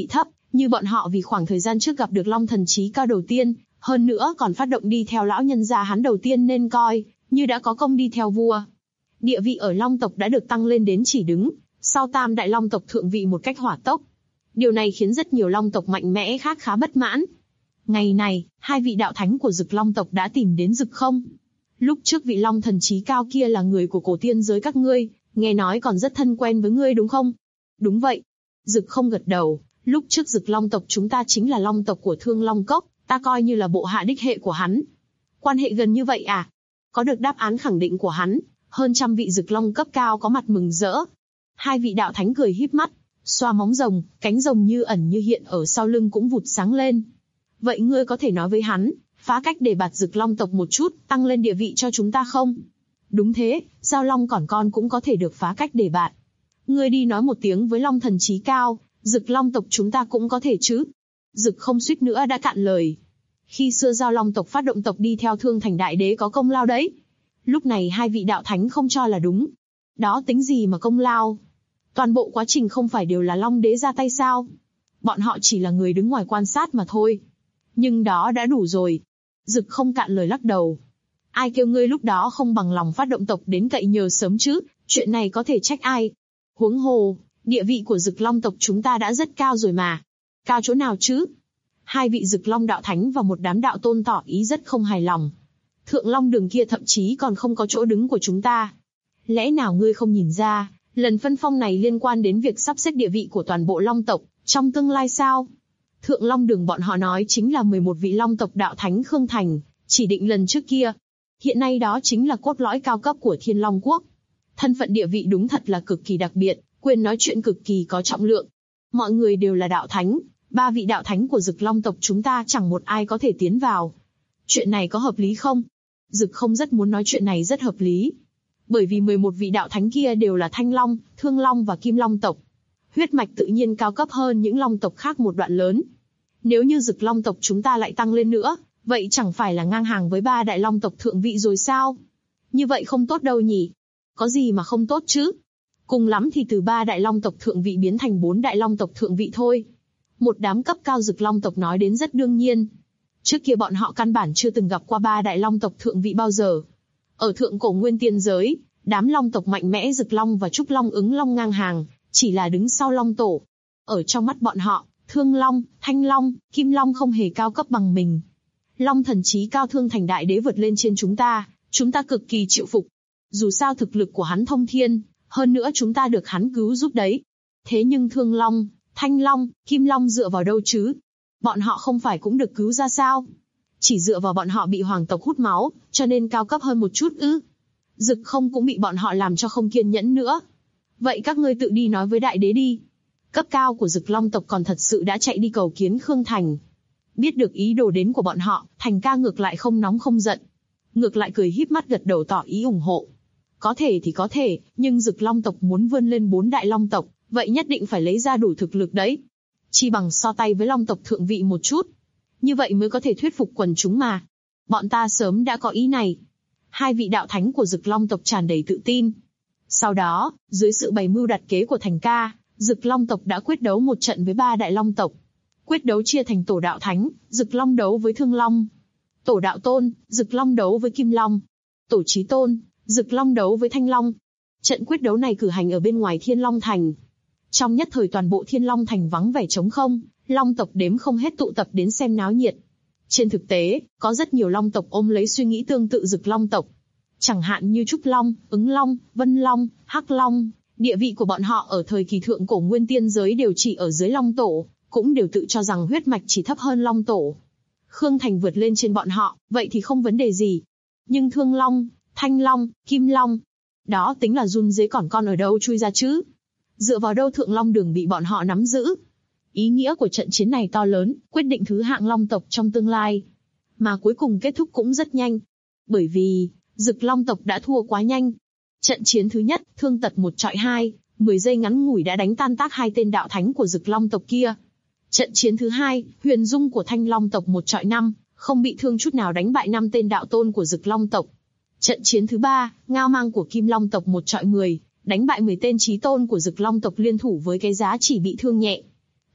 Như bọn họ vì khoảng thời gian trước gặp được Long Thần Chí Cao đầu tiên, hơn nữa còn phát động đi theo lão nhân gia hắn đầu tiên nên coi như đã có công đi theo vua. Địa vị ở Long tộc đã được tăng lên đến chỉ đứng sau Tam Đại Long tộc thượng vị một cách hỏa tốc. Điều này khiến rất nhiều Long tộc mạnh mẽ khác khá bất mãn. Ngày này, hai vị đạo thánh của Dực Long tộc đã tìm đến Dực Không. Lúc trước vị Long Thần Chí Cao kia là người của cổ tiên giới các ngươi, nghe nói còn rất thân quen với ngươi đúng không? Đúng vậy. Dực Không gật đầu, lúc trước Dực Long tộc chúng ta chính là Long tộc của Thương Long Cốc, ta coi như là bộ hạ đích hệ của hắn. Quan hệ gần như vậy à? Có được đáp án khẳng định của hắn, hơn trăm vị Dực Long cấp cao có mặt mừng rỡ. Hai vị đạo thánh cười híp mắt, xoa móng rồng, cánh rồng như ẩn như hiện ở sau lưng cũng vụt sáng lên. Vậy ngươi có thể nói với hắn, phá cách để bạt Dực Long tộc một chút, tăng lên địa vị cho chúng ta không? Đúng thế, Giao Long còn con cũng có thể được phá cách để bạt. Ngươi đi nói một tiếng với Long Thần Chí Cao, Dực Long tộc chúng ta cũng có thể chứ? Dực Không suýt nữa đã cạn lời. Khi xưa Giao Long tộc phát động tộc đi theo Thương Thành Đại Đế có công lao đấy. Lúc này hai vị đạo thánh không cho là đúng. Đó tính gì mà công lao? Toàn bộ quá trình không phải đều là Long Đế ra tay sao? Bọn họ chỉ là người đứng ngoài quan sát mà thôi. Nhưng đó đã đủ rồi. Dực Không cạn lời lắc đầu. Ai kêu ngươi lúc đó không bằng lòng phát động tộc đến cậy nhờ sớm chứ, chuyện này có thể trách ai? Huống hồ, địa vị của Dực Long tộc chúng ta đã rất cao rồi mà. Cao chỗ nào chứ? Hai vị Dực Long đạo thánh và một đám đạo tôn tỏ ý rất không hài lòng. Thượng Long Đường kia thậm chí còn không có chỗ đứng của chúng ta. Lẽ nào ngươi không nhìn ra, lần phân phong này liên quan đến việc sắp xếp địa vị của toàn bộ Long tộc, trong tương lai sao? Thượng Long Đường bọn họ nói chính là 11 vị Long tộc đạo thánh Khương Thành, chỉ định lần trước kia. Hiện nay đó chính là cốt lõi cao cấp của Thiên Long Quốc. Thân phận địa vị đúng thật là cực kỳ đặc biệt, quyền nói chuyện cực kỳ có trọng lượng. Mọi người đều là đạo thánh, 3 vị đạo thánh của Dực Long tộc chúng ta chẳng một ai có thể tiến vào. Chuyện này có hợp lý không? Dực Không rất muốn nói chuyện này rất hợp lý. Bởi vì 11 vị đạo thánh kia đều là Thanh Long, Thương Long và Kim Long tộc. Huyết mạch tự nhiên cao cấp hơn những Long tộc khác một đoạn lớn. Nếu như Dực Long tộc chúng ta lại tăng lên nữa, vậy chẳng phải là ngang hàng với 3 đại Long tộc thượng vị rồi sao? Như vậy không tốt đâu nhỉ? Có gì mà không tốt chứ? Cùng lắm thì từ 3 đại Long tộc thượng vị biến thành 4 đại Long tộc thượng vị thôi. Một đám cấp cao Dực Long tộc nói đến rất đương nhiên. Trước kia bọn họ căn bản chưa từng gặp qua 3 đại Long tộc thượng vị bao giờ. Ở thượng cổ nguyên tiên giới, đám Long tộc mạnh mẽ Dực Long và Trúc Long ứng Long ngang hàng, chỉ là đứng sau Long tổ. Ở trong mắt bọn họ, Thương Long, Thanh Long, Kim Long không hề cao cấp bằng mình. Long Thần Chí Cao Thương Thành Đại Đế vượt lên trên chúng ta cực kỳ chịu phục. Dù sao thực lực của hắn thông thiên, hơn nữa chúng ta được hắn cứu giúp đấy. Thế nhưng Thương Long, Thanh Long, Kim Long dựa vào đâu chứ? Bọn họ không phải cũng được cứu ra sao? Chỉ dựa vào bọn họ bị hoàng tộc hút máu, cho nên cao cấp hơn một chút ư? Dực Không cũng bị bọn họ làm cho không kiên nhẫn nữa. Vậy các ngươi tự đi nói với Đại Đế đi. Cấp cao của Dực Long tộc còn thật sự đã chạy đi cầu kiến Khương Thành. Biết được ý đồ đến của bọn họ, Thành ca ngược lại không nóng không giận. Ngược lại cười híp mắt gật đầu tỏ ý ủng hộ. Có thể thì có thể, nhưng Dực Long tộc muốn vươn lên 4 đại Long tộc, vậy nhất định phải lấy ra đủ thực lực đấy. Chi bằng so tay với Long tộc thượng vị một chút. Như vậy mới có thể thuyết phục quần chúng mà. Bọn ta sớm đã có ý này. Hai vị đạo thánh của Dực Long tộc tràn đầy tự tin. Sau đó, dưới sự bày mưu đặt kế của Thành ca, Dực Long tộc đã quyết đấu một trận với 3 đại Long tộc. Quyết đấu chia thành tổ đạo thánh, Dực Long đấu với Thương Long. Tổ đạo tôn, Dực Long đấu với Kim Long. Tổ chí tôn, Dực Long đấu với Thanh Long. Trận quyết đấu này cử hành ở bên ngoài Thiên Long Thành. Trong nhất thời toàn bộ Thiên Long Thành vắng vẻ trống không, Long tộc đếm không hết tụ tập đến xem náo nhiệt. Trên thực tế, có rất nhiều Long tộc ôm lấy suy nghĩ tương tự Dực Long tộc. Chẳng hạn như Trúc Long, Ứng Long, Vân Long, Hắc Long, địa vị của bọn họ ở thời kỳ thượng cổ nguyên tiên giới đều chỉ ở dưới Long tổ, cũng đều tự cho rằng huyết mạch chỉ thấp hơn Long tổ. Khương Thành vượt lên trên bọn họ, vậy thì không vấn đề gì. Nhưng Thương Long, Thanh Long, Kim Long, đó tính là run dế còn con ở đâu chui ra chứ? Dựa vào đâu Thượng Long Đường bị bọn họ nắm giữ? Ý nghĩa của trận chiến này to lớn, quyết định thứ hạng Long tộc trong tương lai. Mà cuối cùng kết thúc cũng rất nhanh. Bởi vì, Dực Long tộc đã thua quá nhanh. Trận chiến thứ nhất, thương tật 1 chọi 2, 10 giây ngắn ngủi đã đánh tan tác 2 tên đạo thánh của Dực Long tộc kia. Trận chiến thứ hai, Huyền Dung của Thanh Long tộc 1 chọi 5, không bị thương chút nào đánh bại 5 tên đạo tôn của Dực Long tộc. Trận chiến thứ ba, Ngao Mang của Kim Long tộc 1 chọi 10, đánh bại 10 tên chí tôn của Dực Long tộc liên thủ với cái giá chỉ bị thương nhẹ.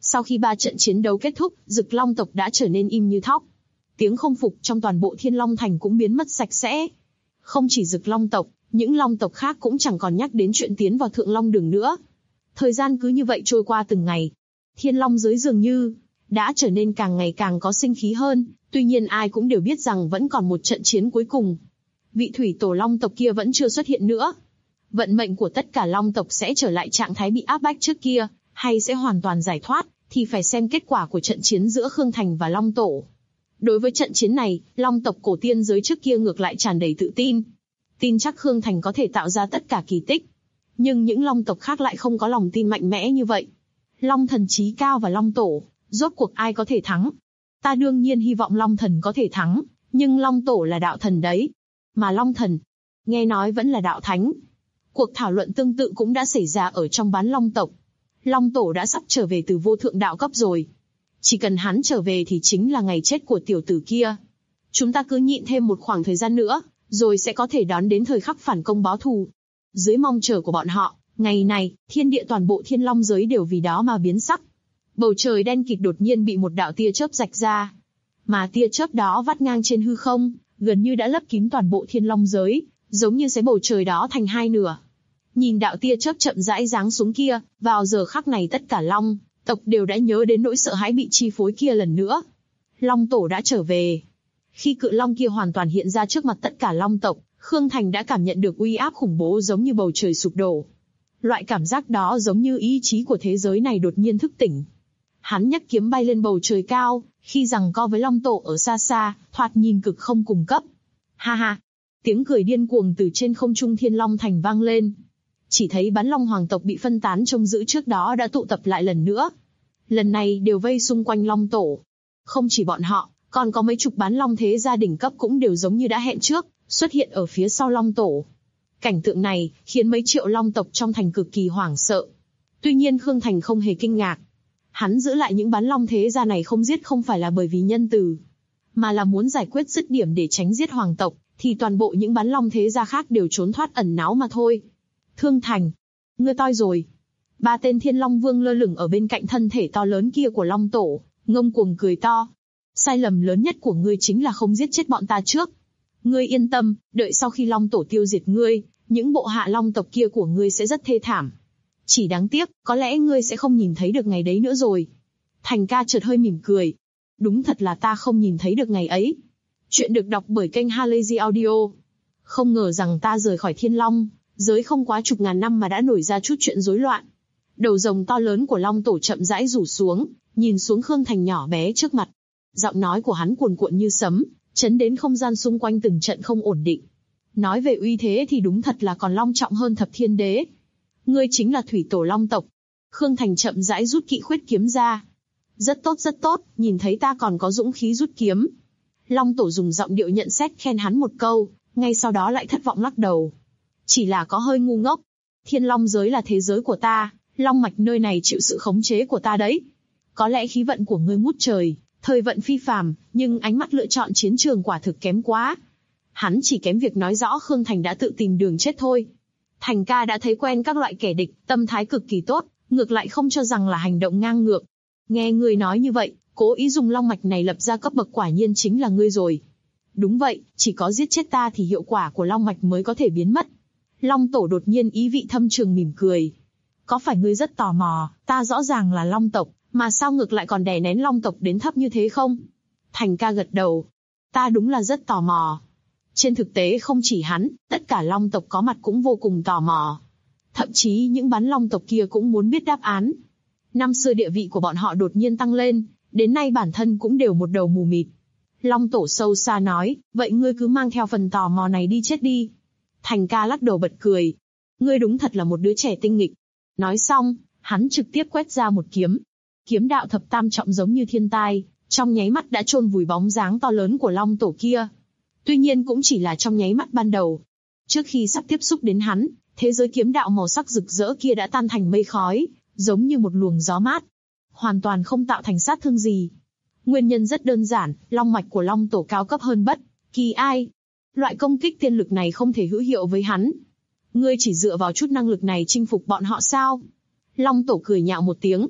Sau khi 3 trận chiến đấu kết thúc, Dực Long tộc đã trở nên im như thóc. Tiếng không phục trong toàn bộ Thiên Long Thành cũng biến mất sạch sẽ. Không chỉ Dực Long tộc, những Long tộc khác cũng chẳng còn nhắc đến chuyện tiến vào Thượng Long Đường nữa. Thời gian cứ như vậy trôi qua từng ngày. Thiên Long giới dường như đã trở nên càng ngày càng có sinh khí hơn, tuy nhiên ai cũng đều biết rằng vẫn còn một trận chiến cuối cùng. Vị thủy tổ Long tộc kia vẫn chưa xuất hiện nữa. Vận mệnh của tất cả Long tộc sẽ trở lại trạng thái bị áp bách trước kia, hay sẽ hoàn toàn giải thoát, thì phải xem kết quả của trận chiến giữa Khương Thành và Long Tổ. Đối với trận chiến này, Long tộc cổ tiên giới trước kia ngược lại tràn đầy tự tin. Tin chắc Khương Thành có thể tạo ra tất cả kỳ tích. Nhưng những Long tộc khác lại không có lòng tin mạnh mẽ như vậy. Long thần trí cao và Long Tổ, rốt cuộc ai có thể thắng? Ta đương nhiên hy vọng Long thần có thể thắng, nhưng Long Tổ là đạo thần đấy. Mà Long thần, nghe nói vẫn là đạo thánh. Cuộc thảo luận tương tự cũng đã xảy ra ở trong bán Long tộc. Long Tổ đã sắp trở về từ vô thượng đạo cấp rồi. Chỉ cần hắn trở về thì chính là ngày chết của tiểu tử kia. Chúng ta cứ nhịn thêm một khoảng thời gian nữa, rồi sẽ có thể đón đến thời khắc phản công báo thù. Dưới mong chờ của bọn họ, ngày này, thiên địa toàn bộ Thiên Long giới đều vì đó mà biến sắc. Bầu trời đen kịt đột nhiên bị một đạo tia chớp rạch ra. Mà tia chớp đó vắt ngang trên hư không, gần như đã lấp kín toàn bộ Thiên Long giới, giống như xé bầu trời đó thành hai nửa. Nhìn đạo tia chớp chậm rãi giáng xuống kia, vào giờ khắc này tất cả Long tộc đều đã nhớ đến nỗi sợ hãi bị chi phối kia lần nữa. Long Tổ đã trở về. Khi cự long kia hoàn toàn hiện ra trước mặt tất cả Long tộc, Khương Thành đã cảm nhận được uy áp khủng bố giống như bầu trời sụp đổ. Loại cảm giác đó giống như ý chí của thế giới này đột nhiên thức tỉnh. Hắn nhấc kiếm bay lên bầu trời cao, khi giằng co với Long Tổ ở xa xa, thoạt nhìn cực không cùng cấp. Ha ha! Tiếng cười điên cuồng từ trên không trung Thiên Long Thành vang lên. Chỉ thấy bán Long hoàng tộc bị phân tán trông giữ trước đó đã tụ tập lại lần nữa. Lần này đều vây xung quanh Long Tổ. Không chỉ bọn họ, còn có mấy chục bán Long thế gia đỉnh cấp cũng đều giống như đã hẹn trước, xuất hiện ở phía sau Long Tổ. Cảnh tượng này khiến mấy triệu Long tộc trong thành cực kỳ hoảng sợ. Tuy nhiên Khương Thành không hề kinh ngạc. Hắn giữ lại những bán Long thế gia này không giết không phải là bởi vì nhân từ, mà là muốn giải quyết dứt điểm để tránh giết hoàng tộc, thì toàn bộ những bán Long thế gia khác đều trốn thoát ẩn náu mà thôi. Thương Thành, ngươi toi rồi. 3 tên Thiên Long Vương lơ lửng ở bên cạnh thân thể to lớn kia của Long Tổ, ngông cuồng cười to. Sai lầm lớn nhất của ngươi chính là không giết chết bọn ta trước. Ngươi yên tâm, đợi sau khi Long Tổ tiêu diệt ngươi, những bộ hạ Long tộc kia của ngươi sẽ rất thê thảm. Chỉ đáng tiếc, có lẽ ngươi sẽ không nhìn thấy được ngày đấy nữa rồi. Thành ca chợt hơi mỉm cười. Đúng thật là ta không nhìn thấy được ngày ấy. Chuyện được đọc bởi kênh Halazy Audio. Không ngờ rằng ta rời khỏi Thiên Long giới không quá chục ngàn năm mà đã nổi ra chút chuyện rối loạn. Đầu rồng to lớn của Long Tổ chậm rãi rủ xuống, nhìn xuống Khương Thành nhỏ bé trước mặt. Giọng nói của hắn cuồn cuộn như sấm, chấn đến không gian xung quanh từng trận không ổn định. Nói về uy thế thì đúng thật là còn long trọng hơn Thập Thiên Đế. Ngươi chính là thủy tổ Long tộc. Khương Thành chậm rãi rút kỵ khuyết kiếm ra. Rất tốt, nhìn thấy ta còn có dũng khí rút kiếm. Long Tổ dùng giọng điệu nhận xét khen hắn một câu, ngay sau đó lại thất vọng lắc đầu. Chỉ là có hơi ngu ngốc. Thiên Long giới là thế giới của ta, Long mạch nơi này chịu sự khống chế của ta đấy. Có lẽ khí vận của ngươi ngút trời, thời vận phi phàm, nhưng ánh mắt lựa chọn chiến trường quả thực kém quá. Hắn chỉ kém việc nói rõ Khương Thành đã tự tìm đường chết thôi. Thành ca đã thấy quen các loại kẻ địch, tâm thái cực kỳ tốt, ngược lại không cho rằng là hành động ngang ngược. Nghe ngươi nói như vậy, cố ý dùng long mạch này lập ra cấp bậc quả nhiên chính là ngươi rồi. Đúng vậy, chỉ có giết chết ta thì hiệu quả của long mạch mới có thể biến mất. Long Tổ đột nhiên ý vị thâm trường mỉm cười. Có phải ngươi rất tò mò, ta rõ ràng là Long tộc, mà sao ngược lại còn đè nén Long tộc đến thấp như thế không? Thành ca gật đầu. Ta đúng là rất tò mò. Trên thực tế không chỉ hắn, tất cả Long tộc có mặt cũng vô cùng tò mò. Thậm chí những bán Long tộc kia cũng muốn biết đáp án. Năm xưa địa vị của bọn họ đột nhiên tăng lên, đến nay bản thân cũng đều một đầu mù mịt. Long Tổ sâu xa nói, vậy ngươi cứ mang theo phần tò mò này đi chết đi. Thành ca lắc đầu bật cười. Ngươi đúng thật là một đứa trẻ tinh nghịch. Nói xong, hắn trực tiếp quét ra một kiếm. Kiếm đạo thập tam trọng giống như thiên tai, trong nháy mắt đã chôn vùi bóng dáng to lớn của Long Tổ kia. Tuy nhiên cũng chỉ là trong nháy mắt ban đầu. Trước khi sắp tiếp xúc đến hắn, thế giới kiếm đạo màu sắc rực rỡ kia đã tan thành mây khói, giống như một luồng gió mát. Hoàn toàn không tạo thành sát thương gì. Nguyên nhân rất đơn giản, long mạch của Long Tổ cao cấp hơn bất kỳ ai. Loại công kích tiên lực này không thể hữu hiệu với hắn. Ngươi chỉ dựa vào chút năng lực này chinh phục bọn họ sao? Long Tổ cười nhạo một tiếng.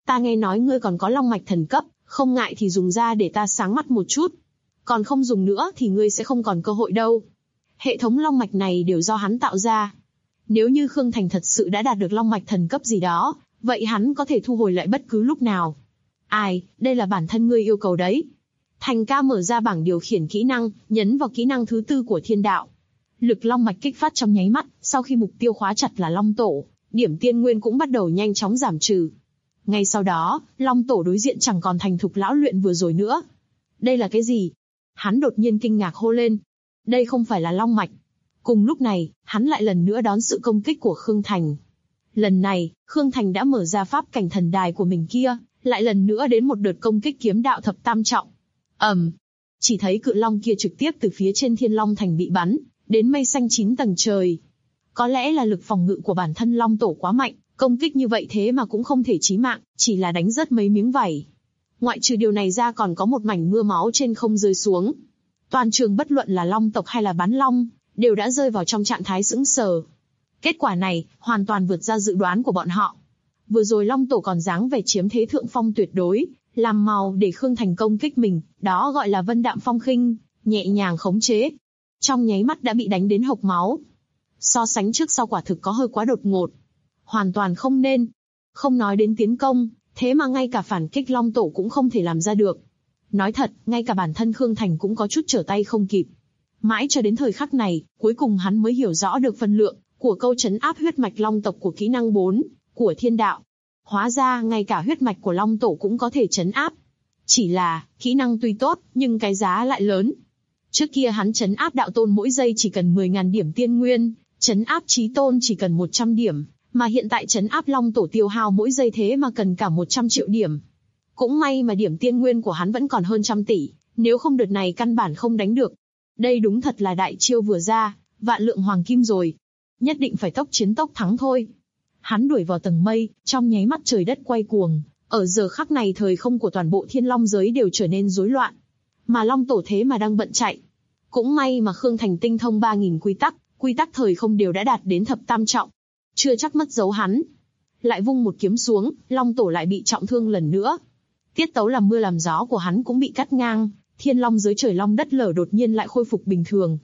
Ta nghe nói ngươi còn có long mạch thần cấp, không ngại thì dùng ra để ta sáng mắt một chút. Còn không dùng nữa thì ngươi sẽ không còn cơ hội đâu. Hệ thống long mạch này đều do hắn tạo ra. Nếu như Khương Thành thật sự đã đạt được long mạch thần cấp gì đó, vậy hắn có thể thu hồi lại bất cứ lúc nào. Ai, đây là bản thân ngươi yêu cầu đấy. Thành ca mở ra bảng điều khiển kỹ năng, nhấn vào kỹ năng thứ 4 của thiên đạo. Lực long mạch kích phát trong nháy mắt, sau khi mục tiêu khóa chặt là long tổ, điểm tiên nguyên cũng bắt đầu nhanh chóng giảm trừ. Ngay sau đó, long tổ đối diện chẳng còn thành thục lão luyện vừa rồi nữa. Đây là cái gì? Hắn đột nhiên kinh ngạc hô lên. Đây không phải là long mạch. Cùng lúc này, hắn lại lần nữa đón sự công kích của Khương Thành. Lần này, Khương Thành đã mở ra pháp cảnh thần đài của mình kia, lại lần nữa đến một đợt công kích kiếm đạo thập tam trọng. Chỉ thấy cự long kia trực tiếp từ phía trên Thiên Long Thành bị bắn đến mây xanh 9 tầng trời. Có lẽ là lực phòng ngự của bản thân long tổ quá mạnh, công kích như vậy thế mà cũng không thể chí mạng, chỉ là đánh rớt mấy miếng vảy. Ngoại trừ điều này ra còn có một mảnh mưa máu trên không rơi xuống. Toàn trường bất luận là long tộc hay là bán long, đều đã rơi vào trong trạng thái sững sờ. Kết quả này, hoàn toàn vượt ra dự đoán của bọn họ. Vừa rồi long tổ còn dáng vẻ chiếm thế thượng phong tuyệt đối, làm màu để Khương Thành công kích mình, đó gọi là vân đạm phong khinh, nhẹ nhàng khống chế. Trong nháy mắt đã bị đánh đến hộc máu. So sánh trước sau quả thực có hơi quá đột ngột. Hoàn toàn không nên. Không nói đến tiến công, thế mà ngay cả phản kích long tổ cũng không thể làm ra được. Nói thật, ngay cả bản thân Khương Thành cũng có chút trở tay không kịp. Mãi cho đến thời khắc này, cuối cùng hắn mới hiểu rõ được phân lượng của câu trấn áp huyết mạch long tộc của kỹ năng 4 của thiên đạo. Hóa ra ngay cả huyết mạch của long tổ cũng có thể trấn áp. Chỉ là, kỹ năng tuy tốt, nhưng cái giá lại lớn. Trước kia hắn trấn áp đạo tôn mỗi giây chỉ cần 10.000 điểm tiên nguyên, trấn áp chí tôn chỉ cần 100 điểm, mà hiện tại trấn áp long tổ tiêu hao mỗi giây thế mà cần cả 100 triệu điểm. Cũng may mà điểm tiên nguyên của hắn vẫn còn hơn 100 tỷ, nếu không đợt này căn bản không đánh được. Đây đúng thật là đại chiêu vừa ra, vạn lượng hoàng kim rồi. Nhất định phải tốc chiến tốc thắng thôi. Hắn đuổi vào tầng mây, trong nháy mắt trời đất quay cuồng. Ở giờ khắc này thời không của toàn bộ thiên long giới đều trở nên rối loạn. Mà long tổ thế mà đang bận chạy. Cũng may mà Khương Thành tinh thông 3.000 quy tắc thời không đều đã đạt đến thập tam trọng. Chưa chắc mất dấu hắn. Lại vung một kiếm xuống, long tổ lại bị trọng thương lần nữa. Tiết tấu làm mưa làm gió của hắn cũng bị cắt ngang. Thiên long giới trời long đất lở đột nhiên lại khôi phục bình thường.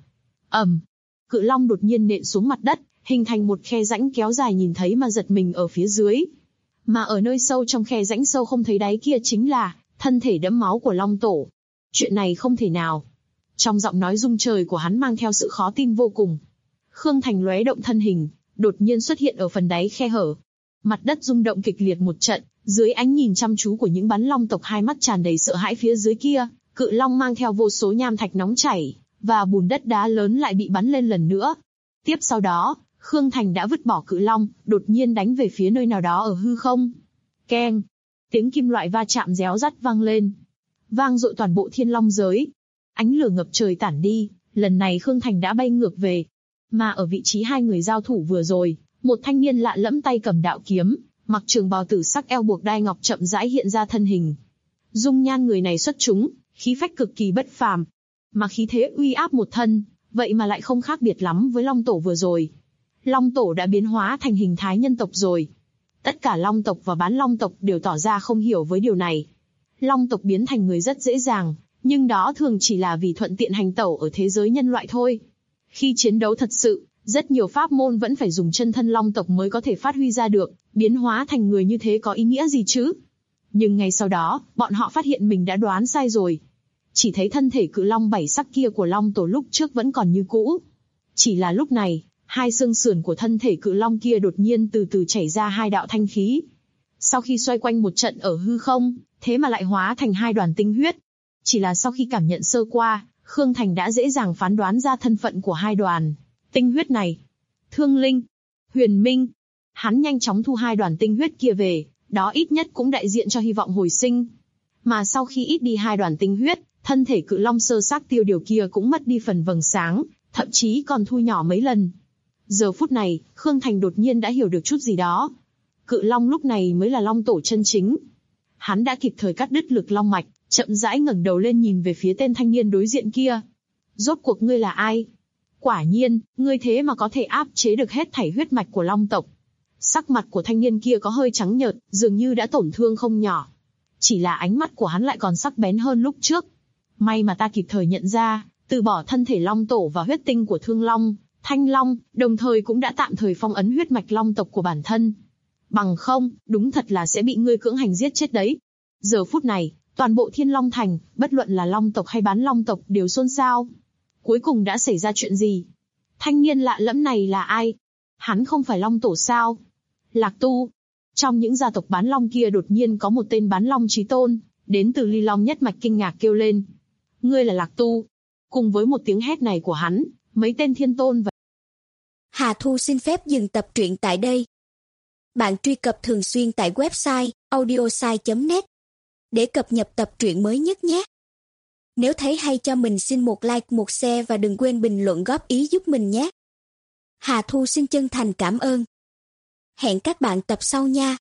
Cự long đột nhiên nện xuống mặt đất, hình thành một khe rãnh kéo dài nhìn thấy mà giật mình ở phía dưới. Mà ở nơi sâu trong khe rãnh sâu không thấy đáy kia chính là thân thể đẫm máu của long tổ. Chuyện này không thể nào. Trong giọng nói rung trời của hắn mang theo sự khó tin vô cùng. Khương Thành lóe động thân hình, đột nhiên xuất hiện ở phần đáy khe hở. Mặt đất rung động kịch liệt một trận, dưới ánh nhìn chăm chú của những bắn long tộc hai mắt tràn đầy sợ hãi phía dưới kia, cự long mang theo vô số nham thạch nóng chảy, và bùn đất đá lớn lại bị bắn lên lần nữa. Tiếp sau đó, Khương Thành đã vứt bỏ cự long, đột nhiên đánh về phía nơi nào đó ở hư không. Keng! Tiếng kim loại va chạm réo rắt vang lên. Vang dội toàn bộ thiên long giới. Ánh lửa ngập trời tản đi, lần này Khương Thành đã bay ngược về. Mà ở vị trí hai người giao thủ vừa rồi, một thanh niên lạ lẫm tay cầm đạo kiếm, mặc trường bào tử sắc eo buộc đai ngọc chậm rãi hiện ra thân hình. Dung nhan người này xuất chúng, khí phách cực kỳ bất phàm. Mà khí thế uy áp một thân, vậy mà lại không khác biệt lắm với long tổ vừa rồi. Long tổ đã biến hóa thành hình thái nhân tộc rồi. Tất cả long tộc và bán long tộc đều tỏ ra không hiểu với điều này. Long tộc biến thành người rất dễ dàng, nhưng đó thường chỉ là vì thuận tiện hành tẩu ở thế giới nhân loại thôi. Khi chiến đấu thật sự, rất nhiều pháp môn vẫn phải dùng chân thân long tộc mới có thể phát huy ra được, biến hóa thành người như thế có ý nghĩa gì chứ? Nhưng ngay sau đó, bọn họ phát hiện mình đã đoán sai rồi. Chỉ thấy thân thể cự long 7 sắc kia của long tổ lúc trước vẫn còn như cũ. Chỉ là lúc này, hai xương sườn của thân thể cự long kia đột nhiên từ từ chảy ra hai đạo thanh khí. Sau khi xoay quanh một trận ở hư không, thế mà lại hóa thành hai đoàn tinh huyết. Chỉ là sau khi cảm nhận sơ qua, Khương Thành đã dễ dàng phán đoán ra thân phận của hai đoàn tinh huyết này. Thương Linh, Huyền Minh. Hắn nhanh chóng thu hai đoàn tinh huyết kia về, đó ít nhất cũng đại diện cho hy vọng hồi sinh. Mà sau khi ít đi hai đoàn tinh huyết, thân thể cự long sơ xác tiêu điều kia cũng mất đi phần vầng sáng, thậm chí còn thu nhỏ mấy lần. Giờ phút này, Khương Thành đột nhiên đã hiểu được chút gì đó. Cự long lúc này mới là long tổ chân chính. Hắn đã kịp thời cắt đứt lực long mạch, chậm rãi ngẩng đầu lên nhìn về phía tên thanh niên đối diện kia. Rốt cuộc ngươi là ai? Quả nhiên, ngươi thế mà có thể áp chế được hết thảy huyết mạch của long tộc. Sắc mặt của thanh niên kia có hơi trắng nhợt, dường như đã tổn thương không nhỏ. Chỉ là ánh mắt của hắn lại còn sắc bén hơn lúc trước. May mà ta kịp thời nhận ra, từ bỏ thân thể long tổ và huyết tinh của Thương Long, Thanh Long, đồng thời cũng đã tạm thời phong ấn huyết mạch long tộc của bản thân. Bằng không, đúng thật là sẽ bị ngươi cưỡng hành giết chết đấy. Giờ phút này, toàn bộ Thiên Long Thành, bất luận là long tộc hay bán long tộc đều xôn xao. Cuối cùng đã xảy ra chuyện gì? Thanh niên lạ lẫm này là ai? Hắn không phải long tổ sao? Lạc Tu. Trong những gia tộc bán long kia đột nhiên có một tên bán long chí tôn, đến từ Ly Long nhất mạch kinh ngạc kêu lên. Ngươi là Lạc Tu. Cùng với một tiếng hét này của hắn, mấy tên thiên tôn và Hà Thu xin phép dừng tập truyện tại đây. Bạn truy cập thường xuyên tại website audiosai.net để cập nhật tập truyện mới nhất nhé. Nếu thấy hay cho mình xin một like, một share và đừng quên bình luận góp ý giúp mình nhé. Hà Thu xin chân thành cảm ơn. Hẹn các bạn tập sau nha.